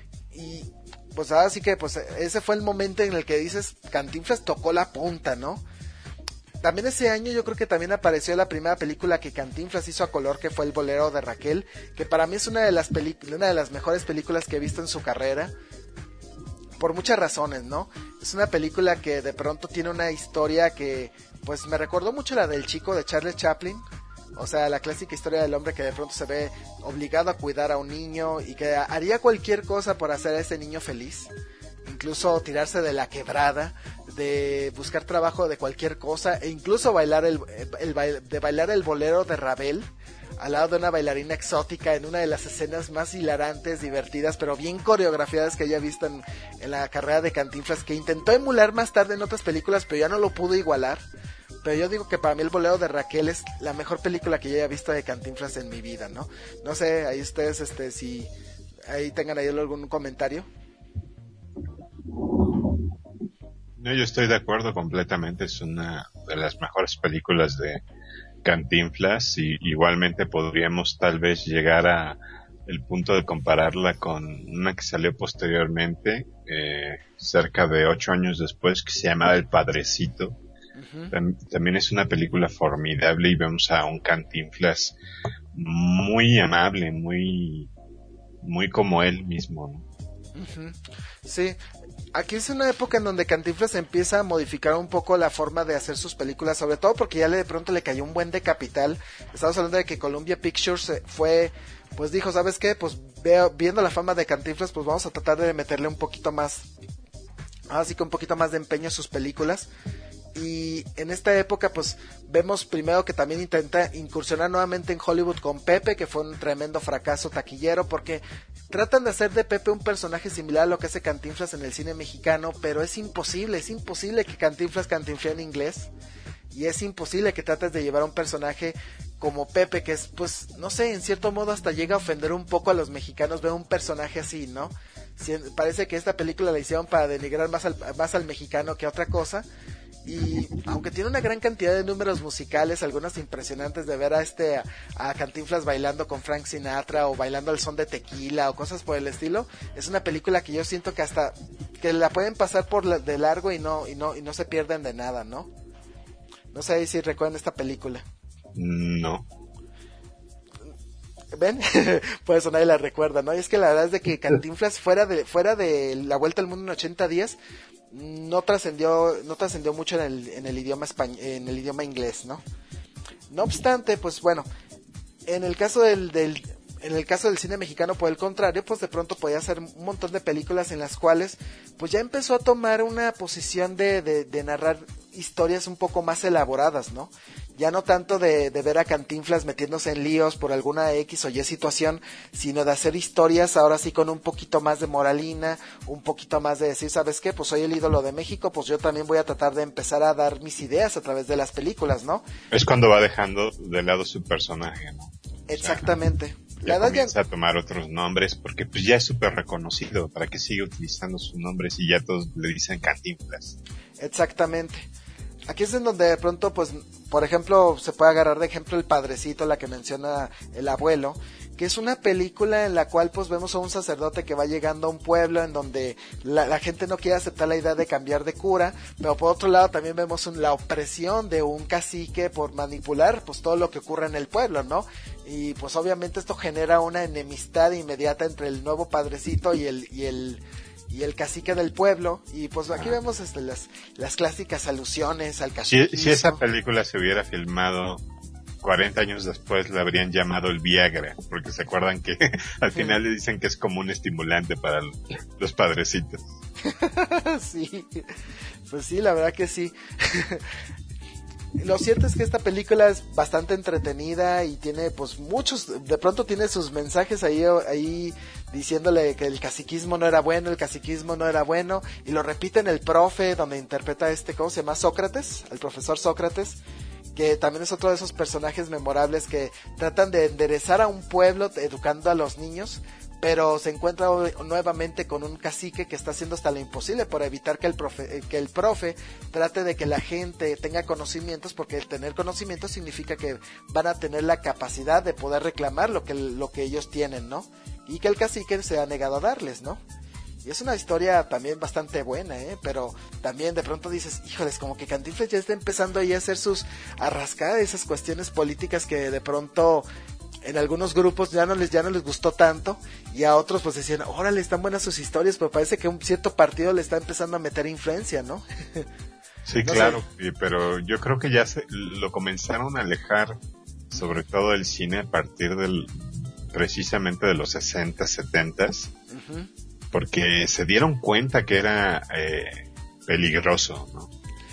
Y pues ahora sí que pues ese fue el momento en el que dices, Cantinflas tocó la punta, ¿no? También ese año yo creo que también apareció la primera película que Cantinflas hizo a color, que fue El Bolero de Raquel, que para mí es una de las peli- una de las mejores películas que he visto en su carrera, por muchas razones, ¿no? Es una película que de pronto tiene una historia que pues me recordó mucho la del Chico de Charles Chaplin. O sea, la clásica historia del hombre que de pronto se ve obligado a cuidar a un niño y que haría cualquier cosa por hacer a ese niño feliz, incluso tirarse de la quebrada, de buscar trabajo de cualquier cosa, e incluso bailar el, el, el de bailar el bolero de Ravel al lado de una bailarina exótica en una de las escenas más hilarantes, divertidas, pero bien coreografiadas que haya visto en, en la carrera de Cantinflas, que intentó emular más tarde en otras películas, pero ya no lo pudo igualar. Pero yo digo que para mí El Bolero de Raquel es la mejor película que yo haya visto de Cantinflas en mi vida, ¿no? No sé, ahí ustedes, este, si ahí tengan ahí algún comentario. No, yo estoy de acuerdo completamente, es una de las mejores películas de Cantinflas, y igualmente podríamos tal vez llegar a el punto de compararla con una que salió posteriormente, eh, cerca de ocho años después, que se llamaba El Padrecito. Uh-huh. Tam- también es una película formidable y vemos a un Cantinflas muy amable, muy muy como él mismo, ¿no? Uh-huh. Sí, aquí es una época en donde Cantinflas empieza a modificar un poco la forma de hacer sus películas, sobre todo porque ya le, de pronto le cayó un buen de capital. Estamos hablando de que Columbia Pictures fue, pues dijo, ¿sabes qué? Pues veo, viendo la fama de Cantinflas, pues vamos a tratar de meterle un poquito más, así que un poquito más de empeño a sus películas. Y en esta época pues vemos primero que también intenta incursionar nuevamente en Hollywood con Pepe, que fue un tremendo fracaso taquillero, porque tratan de hacer de Pepe un personaje similar a lo que hace Cantinflas en el cine mexicano, pero es imposible, es imposible que Cantinflas cantinflee en inglés, y es imposible que trates de llevar un personaje como Pepe, que es, pues, no sé, en cierto modo hasta llega a ofender un poco a los mexicanos ver un personaje así, ¿no? Si, parece que esta película la hicieron para denigrar más al, más al mexicano que a otra cosa. Y aunque tiene una gran cantidad de números musicales, algunos impresionantes, de ver a este a, a Cantinflas bailando con Frank Sinatra o bailando al son de Tequila o cosas por el estilo, es una película que yo siento que hasta que la pueden pasar por la, de largo y no y no y no se pierden de nada, ¿no? No sé si recuerdan esta película. No. ¿Ven? Por eso nadie la recuerda, ¿no? Y es que la verdad es de que Cantinflas fuera de fuera de La Vuelta al Mundo en ochenta días no trascendió no trascendió mucho en el en el idioma español, en el idioma inglés, ¿no? No obstante, pues bueno, en el caso del, del en el caso del cine mexicano, por el contrario, pues de pronto podía hacer un montón de películas en las cuales pues ya empezó a tomar una posición de, de, de narrar historias un poco más elaboradas, ¿no? Ya no tanto de, de ver a Cantinflas metiéndose en líos por alguna X o Y situación, sino de hacer historias ahora sí con un poquito más de moralina, un poquito más de decir, ¿sabes qué? Pues soy el ídolo de México, pues yo también voy a tratar de empezar a dar mis ideas a través de las películas, ¿no? Es cuando va dejando de lado su personaje, ¿no? Exactamente. O sea, ya la comienza ya... a tomar otros nombres, porque pues ya es súper reconocido, para que siga utilizando sus nombres y ya todos le dicen Cantinflas. Exactamente. Aquí es en donde de pronto, pues, por ejemplo, se puede agarrar de ejemplo El Padrecito, la que menciona el abuelo, que es una película en la cual pues vemos a un sacerdote que va llegando a un pueblo en donde la, la gente no quiere aceptar la idea de cambiar de cura, pero por otro lado también vemos un, la opresión de un cacique por manipular pues todo lo que ocurre en el pueblo, ¿no? Y pues obviamente esto genera una enemistad inmediata entre el nuevo padrecito y el y el y el cacique del pueblo, y pues aquí vemos este, las las clásicas alusiones al cacique. Si, si esa película se hubiera filmado cuarenta años después, la habrían llamado el Viagra, porque se acuerdan que al final le dicen que es como un estimulante para los padrecitos. Sí, pues sí, la verdad que sí. Lo cierto es que esta película es bastante entretenida y tiene pues muchos, de pronto tiene sus mensajes ahí, ahí diciéndole que el caciquismo no era bueno, el caciquismo no era bueno, y lo repite en El Profe, donde interpreta este, ¿cómo se llama? Sócrates, al profesor Sócrates, que también es otro de esos personajes memorables que tratan de enderezar a un pueblo educando a los niños, pero se encuentra nuevamente con un cacique que está haciendo hasta lo imposible por evitar que el profe, que el profe trate de que la gente tenga conocimientos, porque el tener conocimientos significa que van a tener la capacidad de poder reclamar lo que, lo que ellos tienen, ¿no? Y que el cacique se ha negado a darles, ¿no? Y es una historia también bastante buena, ¿eh? Pero también de pronto dices, híjoles, como que Cantinflas ya está empezando ahí a hacer sus arrascadas, esas cuestiones políticas que de pronto en algunos grupos ya no les ya no les gustó tanto, y a otros pues decían, órale, están buenas sus historias, pero parece que un cierto partido le está empezando a meter influencia, ¿no? Sí, no claro, sé. Pero yo creo que ya se, lo comenzaron a alejar, sobre todo el cine, a partir del precisamente de los sesenta, setenta, uh-huh. Porque se dieron cuenta que era eh, peligroso, ¿no?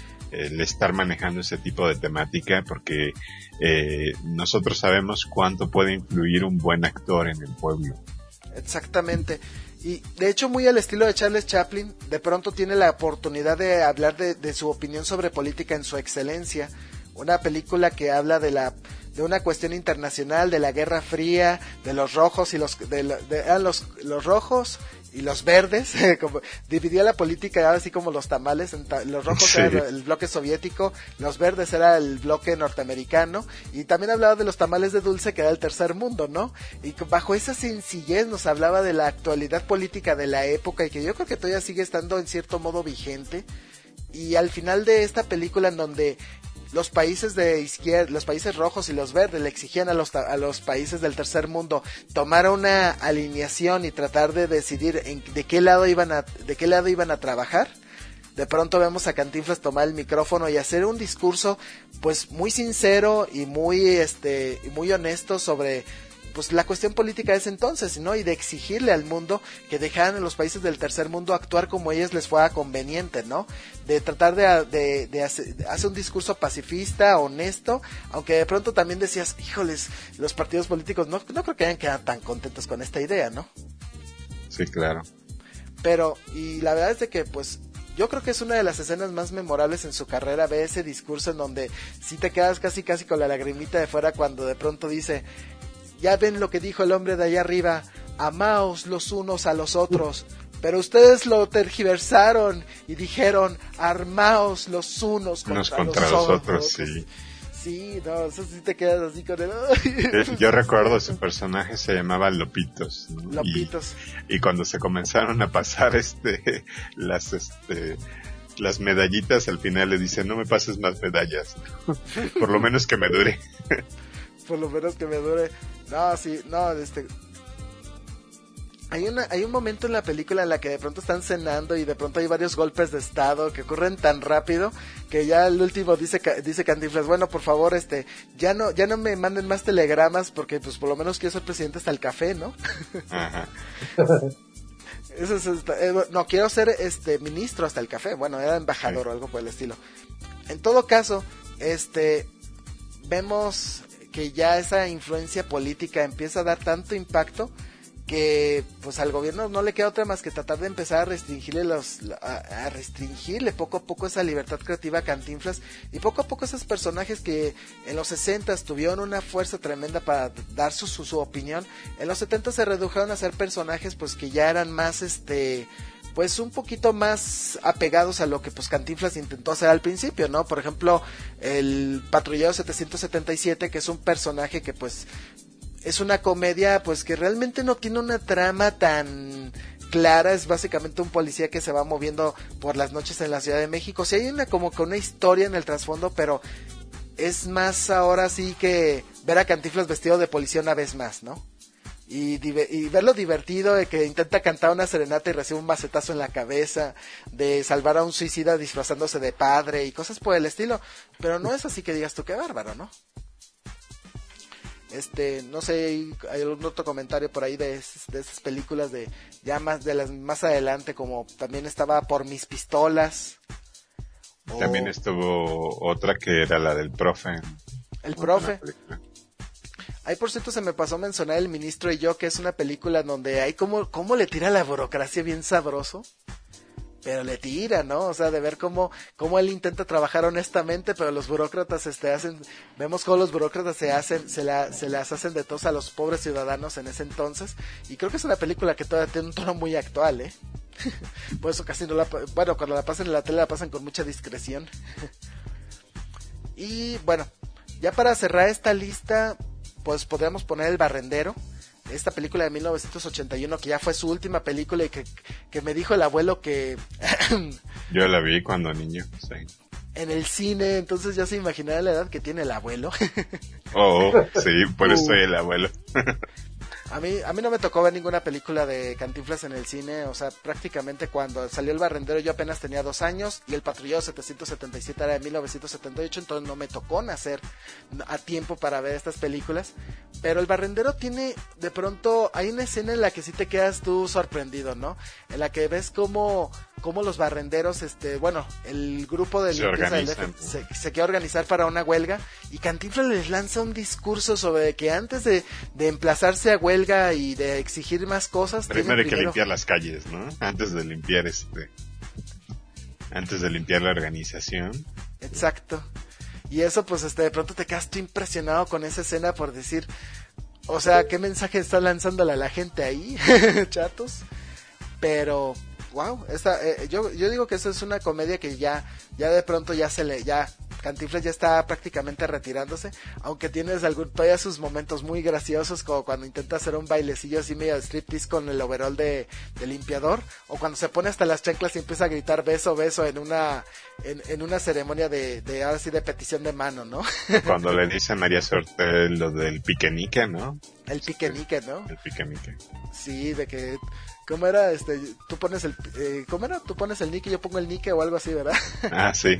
El estar manejando ese tipo de temática, porque eh, nosotros sabemos cuánto puede influir un buen actor en el pueblo. Exactamente. Y de hecho, muy al estilo de Charles Chaplin, de pronto tiene la oportunidad de hablar de, de su opinión sobre política en Su Excelencia, una película que habla de la de una cuestión internacional, de la Guerra Fría, de los rojos y los de, de, de los los rojos y los verdes, como dividía la política así como los tamales, en ta- los rojos sí. Era el bloque soviético, los verdes era el bloque norteamericano, y también hablaba de los tamales de dulce, que era el tercer mundo, ¿no? Y bajo esa sencillez nos hablaba de la actualidad política de la época, y que yo creo que todavía sigue estando en cierto modo vigente. Y al final de esta película, en donde los países de izquierda, los países rojos y los verdes le exigían a los a los países del tercer mundo tomar una alineación y tratar de decidir en, de qué lado iban a de qué lado iban a trabajar. De pronto vemos a Cantinflas tomar el micrófono y hacer un discurso pues muy sincero y muy este y muy honesto sobre pues la cuestión política de ese entonces, ¿no? Y de exigirle al mundo que dejaran a los países del tercer mundo actuar como a ellos les fuera conveniente, ¿no? De tratar de, de, de, hacer, de hacer un discurso pacifista, honesto, aunque de pronto también decías, híjoles, los partidos políticos no, no creo que hayan quedado tan contentos con esta idea, ¿no? Sí, claro. Pero, y la verdad es de que, pues, yo creo que es una de las escenas más memorables en su carrera, ver ese discurso en donde sí te quedas casi casi con la lagrimita de fuera cuando de pronto dice, ya ven lo que dijo el hombre de allá arriba, amaos los unos a los otros, pero ustedes lo tergiversaron y dijeron, armaos los unos contra, unos contra los, los otros. otros, sí. Sí, no, eso sí te quedas así con el... Yo recuerdo su personaje se llamaba Lopitos, ¿no? Lopitos. Y, y cuando se comenzaron a pasar este las este las medallitas, al final le dice, no me pases más medallas, por lo menos que me dure. Por lo menos que me dure. No, sí, no, este... Hay, una, hay un momento en la película en la que de pronto están cenando y de pronto hay varios golpes de estado que ocurren tan rápido que ya el último dice dice Cantinflas, bueno, por favor, este, ya no ya no me manden más telegramas porque pues por lo menos quiero ser presidente hasta el café, ¿no? Ajá. Eso es, eh, no, quiero ser este ministro hasta el café, bueno, era embajador sí. O algo por el estilo. En todo caso, este, vemos que ya esa influencia política empieza a dar tanto impacto que pues al gobierno no le queda otra más que tratar de empezar a restringirle los a, a restringirle poco a poco esa libertad creativa a Cantinflas y poco a poco esos personajes que en los sesentas tuvieron una fuerza tremenda para dar su, su, su opinión, en los setentas se redujeron a ser personajes pues que ya eran más este pues un poquito más apegados a lo que pues Cantinflas intentó hacer al principio, ¿no? Por ejemplo, el Patrullero setecientos setenta y siete, que es un personaje que pues es una comedia pues que realmente no tiene una trama tan clara, es básicamente un policía que se va moviendo por las noches en la Ciudad de México. Sí hay una como que una historia en el trasfondo, pero es más ahora sí que ver a Cantinflas vestido de policía una vez más, ¿no? Y, y verlo divertido de que intenta cantar una serenata y recibe un macetazo en la cabeza, de salvar a un suicida disfrazándose de padre y cosas por el estilo, pero no es así que digas tú qué bárbaro, ¿no? Este, no sé, hay algún otro comentario por ahí de, de esas películas de ya más de las más adelante, como también estaba Por mis pistolas. También o... estuvo otra que era la del profe. El profe. Ahí por cierto se me pasó mencionar El ministro y yo, que es una película donde hay como, como le tira la burocracia bien sabroso. Pero le tira, ¿no? O sea, de ver cómo, cómo él intenta trabajar honestamente, pero los burócratas este hacen, vemos cómo los burócratas se hacen, se la, se las hacen de tos a los pobres ciudadanos en ese entonces, y creo que es una película que todavía tiene un tono muy actual, ¿eh? Por eso casi no la, bueno, cuando la pasan en la tele la pasan con mucha discreción. Y bueno, ya para cerrar esta lista, pues podríamos poner El Barrendero. Esta película de mil novecientos ochenta y uno, que ya fue su última película y que, que me dijo el abuelo que... Yo la vi cuando niño, sí. En el cine, entonces ya se imaginará la edad que tiene el abuelo. Oh, sí, por eso uh. soy el abuelo. A mí, a mí no me tocó ver ninguna película de Cantinflas en el cine, o sea, prácticamente cuando salió El Barrendero yo apenas tenía dos años y El Patrullero setecientos setenta y siete era de mil novecientos setenta y ocho, entonces no me tocó nacer a tiempo para ver estas películas, pero El Barrendero tiene, de pronto, hay una escena en la que sí te quedas tú sorprendido, ¿no? En la que ves cómo, cómo los barrenderos, este, bueno, el grupo de limpieza del F se, se quiere organizar para una huelga y Cantinflas les lanza un discurso sobre que antes de, de emplazarse a huelga y de exigir más cosas primero hay que primero... limpiar las calles, ¿no? Antes de limpiar este antes de limpiar la organización. Exacto. Y eso pues este de pronto te quedas tú impresionado con esa escena por decir, o sea, ¿qué mensaje está lanzándole a la gente ahí? Chatos. Pero wow, esta, eh, yo yo digo que eso es una comedia que ya ya de pronto ya se le ya Cantinflas ya está prácticamente retirándose, aunque tienes algún todavía sus momentos muy graciosos, como cuando intenta hacer un bailecillo así medio de striptease con el overall de, de limpiador, o cuando se pone hasta las chanclas y empieza a gritar beso, beso en una en, en una ceremonia de, de ahora sí de petición de mano, ¿no? Cuando le dice a María Sortel lo del piquenique, ¿no? El piquenique, ¿no? El piquenique. Sí, de que ¿cómo era? Este, tú pones el eh, ¿cómo era? Tú pones el nique y yo pongo el nique o algo así, ¿verdad? Ah, sí.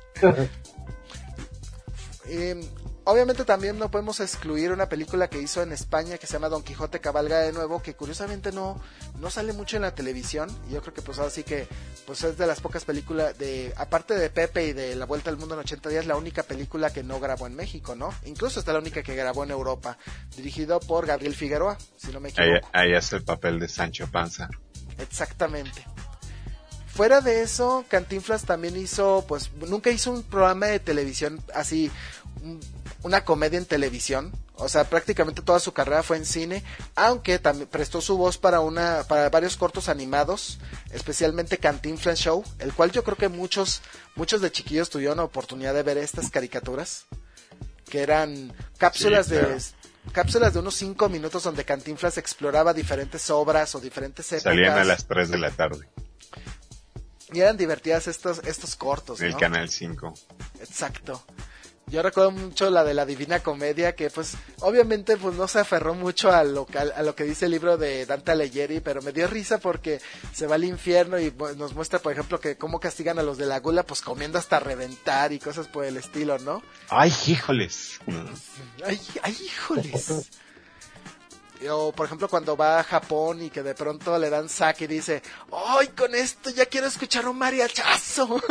Eh, obviamente también no podemos excluir una película que hizo en España que se llama Don Quijote Cabalga de Nuevo, que curiosamente no, no sale mucho en la televisión, y yo creo que pues ahora sí que pues es de las pocas películas de, aparte de Pepe y de La Vuelta al Mundo en ochenta días, la única película que no grabó en México, ¿no? Incluso está la única que grabó en Europa, dirigido por Gabriel Figueroa, si no me equivoco. Ahí, ahí hace el papel de Sancho Panza. Exactamente. Fuera de eso, Cantinflas también hizo, pues, nunca hizo un programa de televisión así, un, una comedia en televisión. O sea, prácticamente toda su carrera fue en cine, aunque también prestó su voz para una, para varios cortos animados, especialmente Cantinflas Show, el cual yo creo que muchos, muchos de chiquillos tuvieron la oportunidad de ver estas caricaturas, que eran cápsulas sí, claro. de cápsulas de unos cinco minutos donde Cantinflas exploraba diferentes obras o diferentes épocas. Salían a las tres de la tarde. Y eran divertidas estos estos cortos, ¿no? El Canal cinco. Exacto. Yo recuerdo mucho la de la Divina Comedia, que pues obviamente pues no se aferró mucho a lo, a lo que dice el libro de Dante Alighieri, pero me dio risa porque se va al infierno y nos muestra, por ejemplo, que cómo castigan a los de la gula, pues comiendo hasta reventar y cosas por el estilo, ¿no? ¡Ay, híjoles! ¡Ay, ay híjoles! O por ejemplo cuando va a Japón y que de pronto le dan sake y dice, ¡ay, con esto ya quiero escuchar un mariachazo!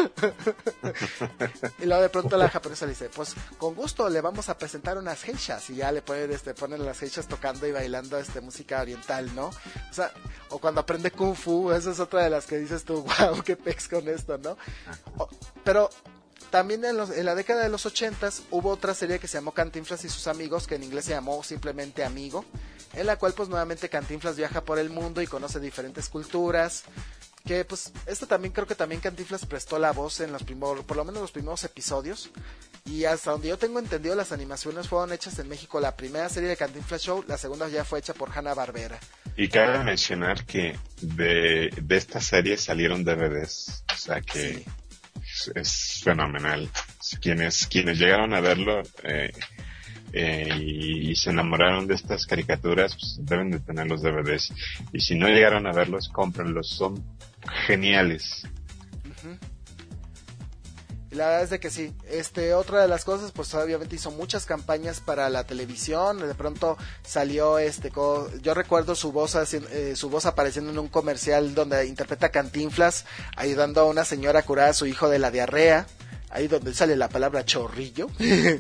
Y luego de pronto la japonesa le dice, pues con gusto le vamos a presentar unas geishas, y ya le ponen, este, ponen las geishas tocando y bailando este música oriental, ¿no? O sea, o cuando aprende kung fu, esa es otra de las que dices tú, wow, qué pex con esto, ¿no? O, pero también en, los, en la década de los ochentas hubo otra serie que se llamó Cantinflas y sus amigos, que en inglés se llamó simplemente Amigo, en la cual pues nuevamente Cantinflas viaja por el mundo y conoce diferentes culturas, que pues esto también creo que también Cantinflas prestó la voz en los primeros, por lo menos los primeros episodios, y hasta donde yo tengo entendido las animaciones fueron hechas en México, la primera serie de Cantinflas Show, la segunda ya fue hecha por Hanna-Barbera. Y cabe mencionar que de, de esta serie salieron D V Ds, o sea que sí. es, es fenomenal. Quienes, quienes llegaron a verlo, eh, Eh, y, y se enamoraron de estas caricaturas, pues deben de tener los D V Ds, y si no llegaron a verlos, cómprenlos, son geniales. Uh-huh. Y la verdad es de que sí, este, otra de las cosas, pues obviamente hizo muchas campañas para la televisión, de pronto salió, este, co- yo recuerdo su voz, eh, su voz apareciendo en un comercial donde interpreta a Cantinflas, ayudando a una señora a curar a su hijo de la diarrea, ahí donde sale la palabra chorrillo.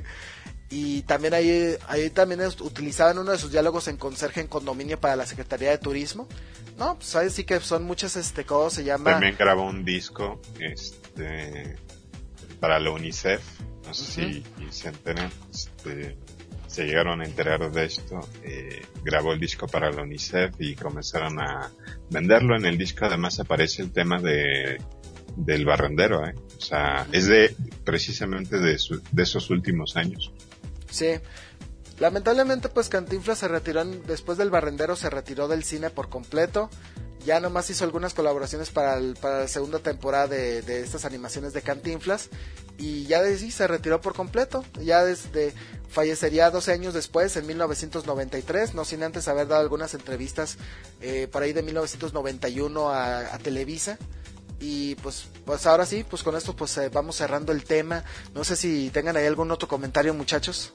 Y también ahí, ahí también utilizaban uno de sus diálogos en Conserje en Condominio para la Secretaría de Turismo. No, pues ahí sí que son muchas, este, ¿cómo se llama? También grabó un disco, este, para la UNICEF, no sé uh-huh. si, si se enteran, este, se llegaron a enterar de esto, eh, grabó el disco para la UNICEF y comenzaron a venderlo. En el disco además aparece el tema de, del barrendero, eh, o sea, uh-huh. es de, precisamente de, su, de esos últimos años. Sí, lamentablemente pues Cantinflas se retiró, en, después del barrendero se retiró del cine por completo, ya nomás hizo algunas colaboraciones para, el, para la segunda temporada de, de estas animaciones de Cantinflas, y ya de sí se retiró por completo, ya desde fallecería doce años después, en mil novecientos noventa y tres, no sin antes haber dado algunas entrevistas eh, por ahí de mil novecientos noventa y uno a, a Televisa. Y pues pues ahora sí, pues con esto pues eh, vamos cerrando el tema. No sé si tengan ahí algún otro comentario, muchachos.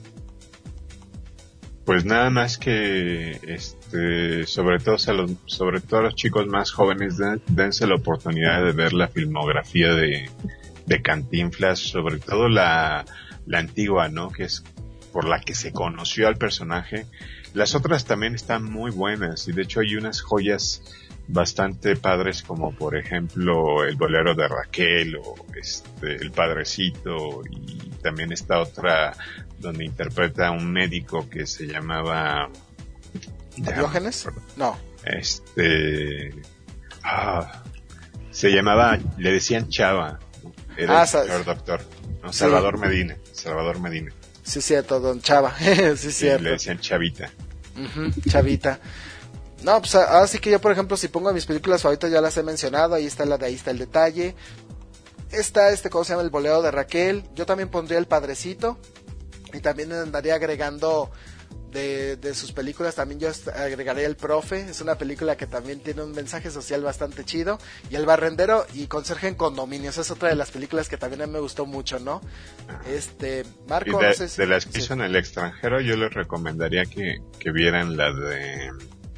Pues nada más que este sobre todo a los sobre todo a los chicos más jóvenes, den, dense la oportunidad de ver la filmografía de, de Cantinflas, sobre todo la la antigua, ¿no? Que es por la que se conoció al personaje. Las otras también están muy buenas, y de hecho hay unas joyas bastante padres, como por ejemplo El bolero de Raquel, o este El Padrecito, y también está otra donde interpreta a un médico que se llamaba ¿Diógenes? No. Este ah, se llamaba, le decían Chava, era ah, el señor doctor, no, sí. Salvador Medina, Salvador Medina. Sí, cierto, don Chava. sí, sí, cierto. Le decían Chavita. Uh-huh, Chavita. No, pues ahora sí que yo, por ejemplo, si pongo mis películas favoritas, ya las he mencionado, ahí está la de Ahí está el detalle. Está este, ¿cómo se llama? El bolero de Raquel. Yo también pondría El Padrecito. Y también andaría agregando de, de sus películas, también yo agregaría El Profe. Es una película que también tiene un mensaje social bastante chido. Y El Barrendero y Conserje en Condominios. Es otra de las películas que también a mí me gustó mucho, ¿no? Este, Marco, y de, no sé si, de las que sí. hizo en el extranjero, yo les recomendaría que, que vieran la de...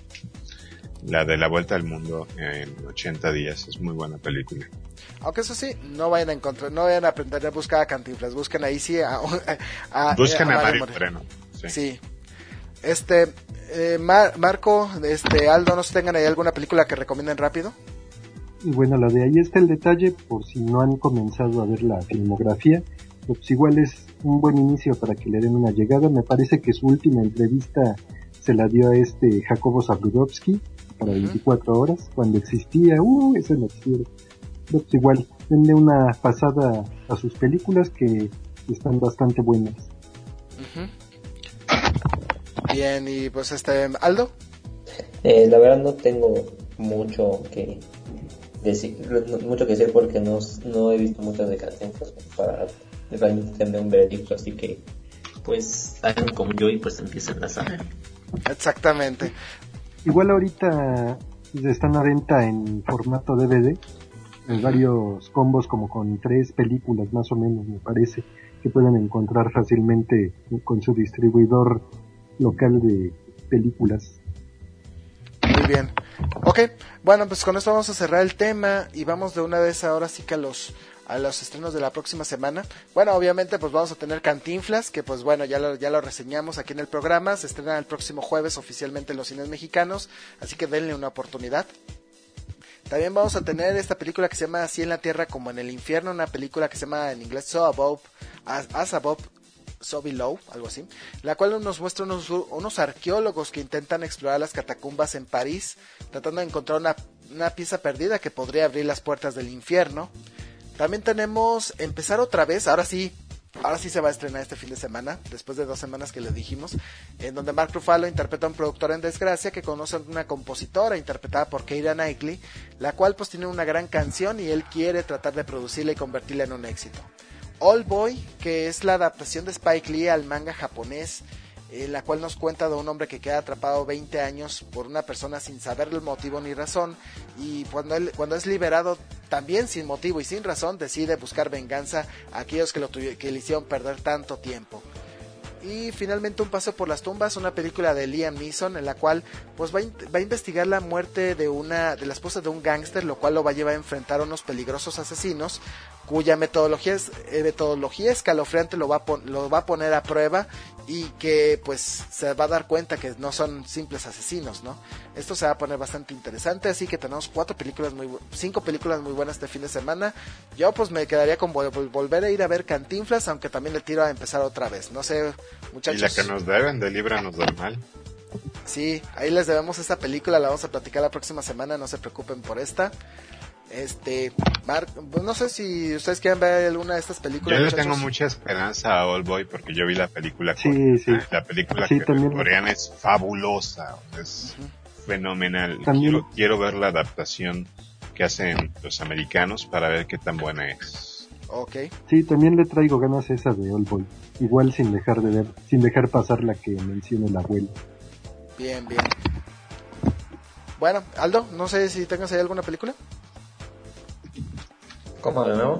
La de La Vuelta al Mundo en ochenta días, es muy buena película. Aunque eso sí, no vayan a encontrar, no vayan a aprender a buscar a Cantinflas, busquen ahí sí a... a, a busquen a, a Mario Moreno. Sí. sí. Este, eh, Mar, Marco, este, Aldo, ¿no se tengan ahí alguna película que recomienden rápido? Bueno, la de Ahí está el detalle, por si no han comenzado a ver la filmografía, pues igual es un buen inicio para que le den una llegada. Me parece que su última entrevista se la dio a este Jacobo Zabludovsky para uh-huh. veinticuatro horas, cuando existía, uh, ese noticiero. Pero pues igual, denle una pasada a sus películas que están bastante buenas. Uh-huh. Bien, y pues este, ¿Aldo? Eh, la verdad no tengo mucho que decir, mucho que decir porque no, no he visto muchas de Cantinflas para realmente tener un veredicto, así que pues hagan como yo y pues empiecen a saber. Exactamente. Igual ahorita están a venta en formato D V D, en varios combos como con tres películas más o menos, me parece, que pueden encontrar fácilmente con su distribuidor local de películas. Muy bien. Ok, bueno, pues con esto vamos a cerrar el tema y vamos de una vez ahora sí que a los a los estrenos de la próxima semana. Bueno, obviamente pues vamos a tener Cantinflas, que pues bueno, ya lo, ya lo reseñamos aquí en el programa, se estrena el próximo jueves oficialmente en los cines mexicanos, así que denle una oportunidad. También vamos a tener esta película que se llama Así en la Tierra como en el Infierno, una película que se llama en inglés So Above, As, As Above, So Below, algo así, la cual nos muestra unos, unos arqueólogos que intentan explorar las catacumbas en París, tratando de encontrar una, una pieza perdida que podría abrir las puertas del infierno. También tenemos Empezar otra vez, ahora sí, ahora sí se va a estrenar este fin de semana, después de dos semanas que le dijimos, en donde Mark Ruffalo interpreta a un productor en desgracia que conoce a una compositora interpretada por Keira Knightley, la cual pues tiene una gran canción y él quiere tratar de producirla y convertirla en un éxito. Old Boy, que es la adaptación de Spike Lee al manga japonés, eh, la cual nos cuenta de un hombre que queda atrapado veinte años por una persona sin saber el motivo ni razón, y cuando, él, cuando es liberado también sin motivo y sin razón decide buscar venganza a aquellos que, lo tuvi- que le hicieron perder tanto tiempo. Y finalmente Un Paseo por las Tumbas, una película de Liam Neeson en la cual pues va a, in- va a investigar la muerte de una de la esposa de un gángster, lo cual lo va a llevar a enfrentar a unos peligrosos asesinos cuya metodología es, eh, metodología escalofriante lo va, a pon- lo va a poner a prueba y que pues se va a dar cuenta que no son simples asesinos, ¿no? Esto se va a poner bastante interesante, así que tenemos cuatro películas muy bu- cinco películas muy buenas este fin de semana. Yo pues me quedaría con vol- volver a ir a ver Cantinflas, aunque también le tiro a Empezar otra vez. No sé, muchachos. Y la que nos deben de Líbranos del Mal. Sí, ahí les debemos esta película, la vamos a platicar la próxima semana, no se preocupen por esta. Este, Mark, no sé si ustedes quieren ver alguna de estas películas. Yo le muchachos. tengo mucha esperanza a Old Boy porque yo vi la película. Sí, coreana. sí. La película Sí, que también. coreana es fabulosa, es uh-huh. fenomenal. También. Quiero, quiero ver la adaptación que hacen los americanos para ver qué tan buena es. Okay. Sí, también le traigo ganas a esa de Old Boy. Igual sin dejar de ver, sin dejar pasar la que menciona el abuelo. Bien, bien. Bueno, Aldo, no sé si tengas ahí alguna película. ¿Cómo de nuevo?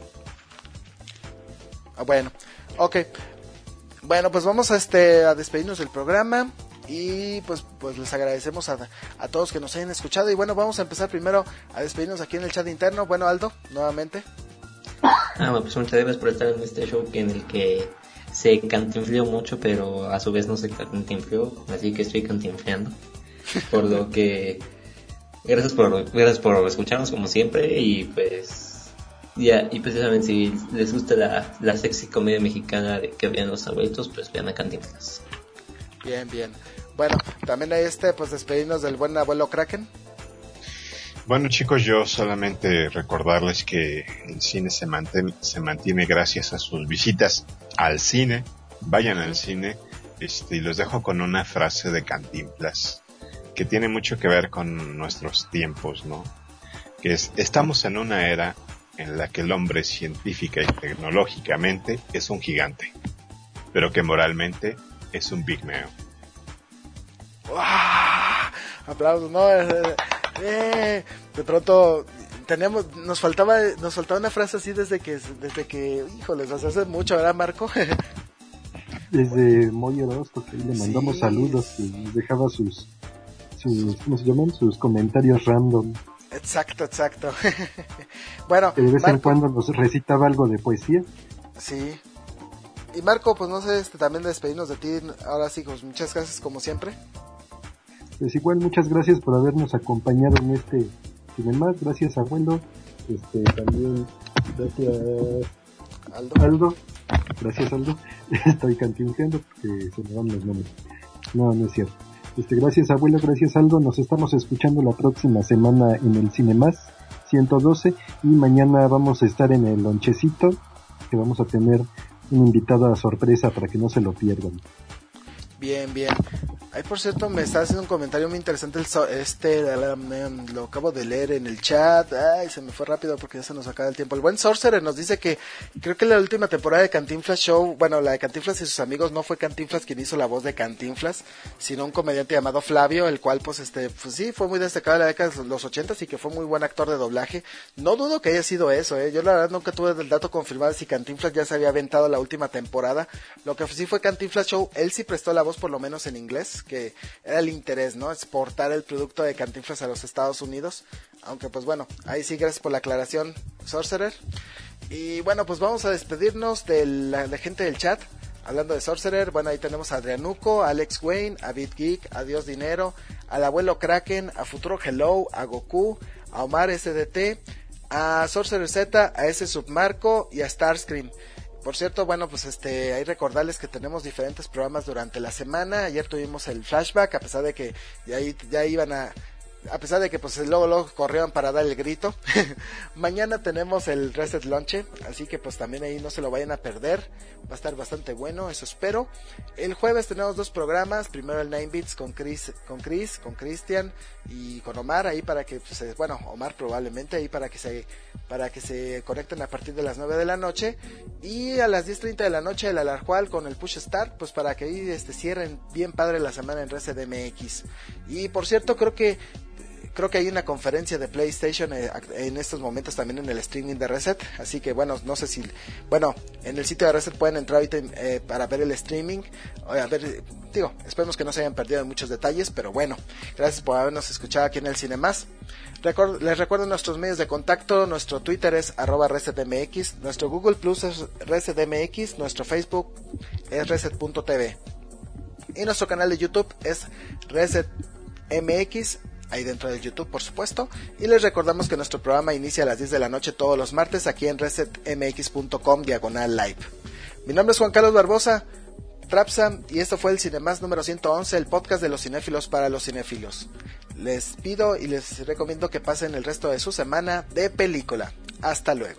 Ah, bueno, ok. Bueno, pues vamos a este a despedirnos del programa y pues pues les agradecemos a, a todos que nos hayan escuchado y bueno, vamos a empezar primero a despedirnos aquí en el chat interno. Bueno, Aldo, nuevamente. Ah, bueno, pues muchas gracias por estar en este show en el que se cantinfleó mucho, pero a su vez no se cantinfleó, así que estoy cantinfleando. Por lo que gracias por gracias por escucharnos como siempre y pues ya, y precisamente si les gusta la, la sexy comedia mexicana de que vean los abuelitos, pues vean a Cantinflas. Bien, bien. Bueno, también hay este, pues despedirnos del buen abuelo Kraken. Bueno chicos, yo solamente recordarles que el cine se mantiene, se mantiene gracias a sus visitas al cine. Vayan al cine, este, y los dejo con una frase de Cantinflas que tiene mucho que ver con nuestros tiempos, ¿no? Que es, estamos en una era en la que el hombre científica y tecnológicamente es un gigante, pero que moralmente es un pigmeo. ¡Wow! Aplausos, ¿no? Eh, de pronto tenemos, nos faltaba, nos faltaba una frase así desde que, desde que, híjoles, hace mucho, ¿verdad, Marco? Desde Moy Orozco, que le mandamos sí. saludos y nos dejaba sus, sus, ¿cómo se llaman? Sus comentarios random. Exacto, exacto. Bueno, que de vez Marco, en cuando nos recitaba algo de poesía. Sí. Y Marco, pues no sé, este, también despedirnos de ti. Ahora sí, pues muchas gracias como siempre. Pues igual, muchas gracias por habernos acompañado en este cine más. Gracias, abuelo. Este, también, gracias, Aldo. Aldo. Gracias, Aldo. Estoy cantinfleando porque se me van los nombres. No, no es cierto. Este, gracias, abuelo. Gracias, Aldo. Nos estamos escuchando la próxima semana en el Cine Más ciento doce y mañana vamos a estar en el lonchecito, que vamos a tener una invitada sorpresa para que no se lo pierdan. Bien, bien. Ahí, por cierto, me está haciendo un comentario muy interesante. El so- este lo acabo de leer en el chat. Ay, se me fue rápido porque ya se nos acaba el tiempo. El buen Sorcerer nos dice que creo que la última temporada de Cantinflas Show, bueno, la de Cantinflas y sus amigos, no fue Cantinflas quien hizo la voz de Cantinflas, sino un comediante llamado Flavio, el cual, pues, este, pues sí, fue muy destacado en la década de los ochentas y que fue muy buen actor de doblaje. No dudo que haya sido eso, eh. Yo la verdad nunca tuve el dato confirmado si Cantinflas ya se había aventado la última temporada. Lo que sí fue Cantinflas Show, él sí prestó la voz por lo menos en inglés, que era el interés, ¿no? Exportar el producto de Cantinflas a los Estados Unidos. Aunque pues bueno, ahí sí, gracias por la aclaración, Sorcerer. Y bueno, pues vamos a despedirnos de la, de gente del chat. Hablando de Sorcerer, bueno, ahí tenemos a Adrianuco, a Alex Wayne, a Beat Geek, a Dios Dinero, al abuelo Kraken, a Futuro Hello, a Goku, a Omar S D T, a Sorcerer Z, a S Submarco y a Starscream. Por cierto, bueno, pues este, hay recordarles que tenemos diferentes programas durante la semana. Ayer tuvimos el flashback, a pesar de que ya, ya iban a, a pesar de que pues luego luego corrieron para dar el grito. Mañana tenemos el Reset Lunch, así que pues también ahí no se lo vayan a perder. Va a estar bastante bueno, eso espero. El jueves tenemos dos programas, primero el nueve Bits con Chris, con Chris, con Cristian y con Omar, ahí para que pues, bueno, Omar probablemente ahí para que se para que se conecten a partir de las nueve de la noche, y a las diez treinta de la noche el Alarjual con el Push Start, pues para que ahí este cierren bien padre la semana en Reset M X. Y por cierto, creo que Creo que hay una conferencia de PlayStation eh, en estos momentos también en el streaming de Reset, así que bueno, no sé si, bueno, en el sitio de Reset pueden entrar ahorita eh, para ver el streaming, a ver, digo, esperemos que no se hayan perdido muchos detalles, pero bueno, gracias por habernos escuchado aquí en el Cinemás. Record, les recuerdo nuestros medios de contacto, nuestro Twitter es arroba ResetMX, nuestro Google Plus es ResetMX, nuestro Facebook es Reset.tv y nuestro canal de YouTube es ResetMX, ahí dentro del YouTube, por supuesto. Y les recordamos que nuestro programa inicia a las diez de la noche todos los martes aquí en resetmx punto com diagonal live. Mi nombre es Juan Carlos Barbosa, Trapsa, y esto fue el Cinemás número ciento once, el podcast de los cinéfilos para los cinéfilos. Les pido y les recomiendo que pasen el resto de su semana de película. Hasta luego.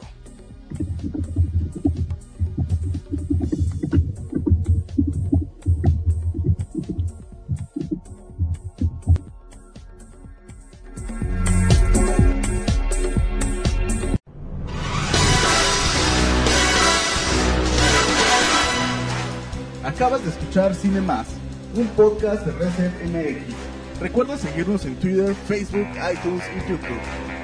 Acabas de escuchar Cine Más, un podcast de Reset M X. Recuerda seguirnos en Twitter, Facebook, iTunes y YouTube.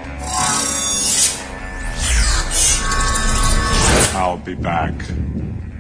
I'll be back.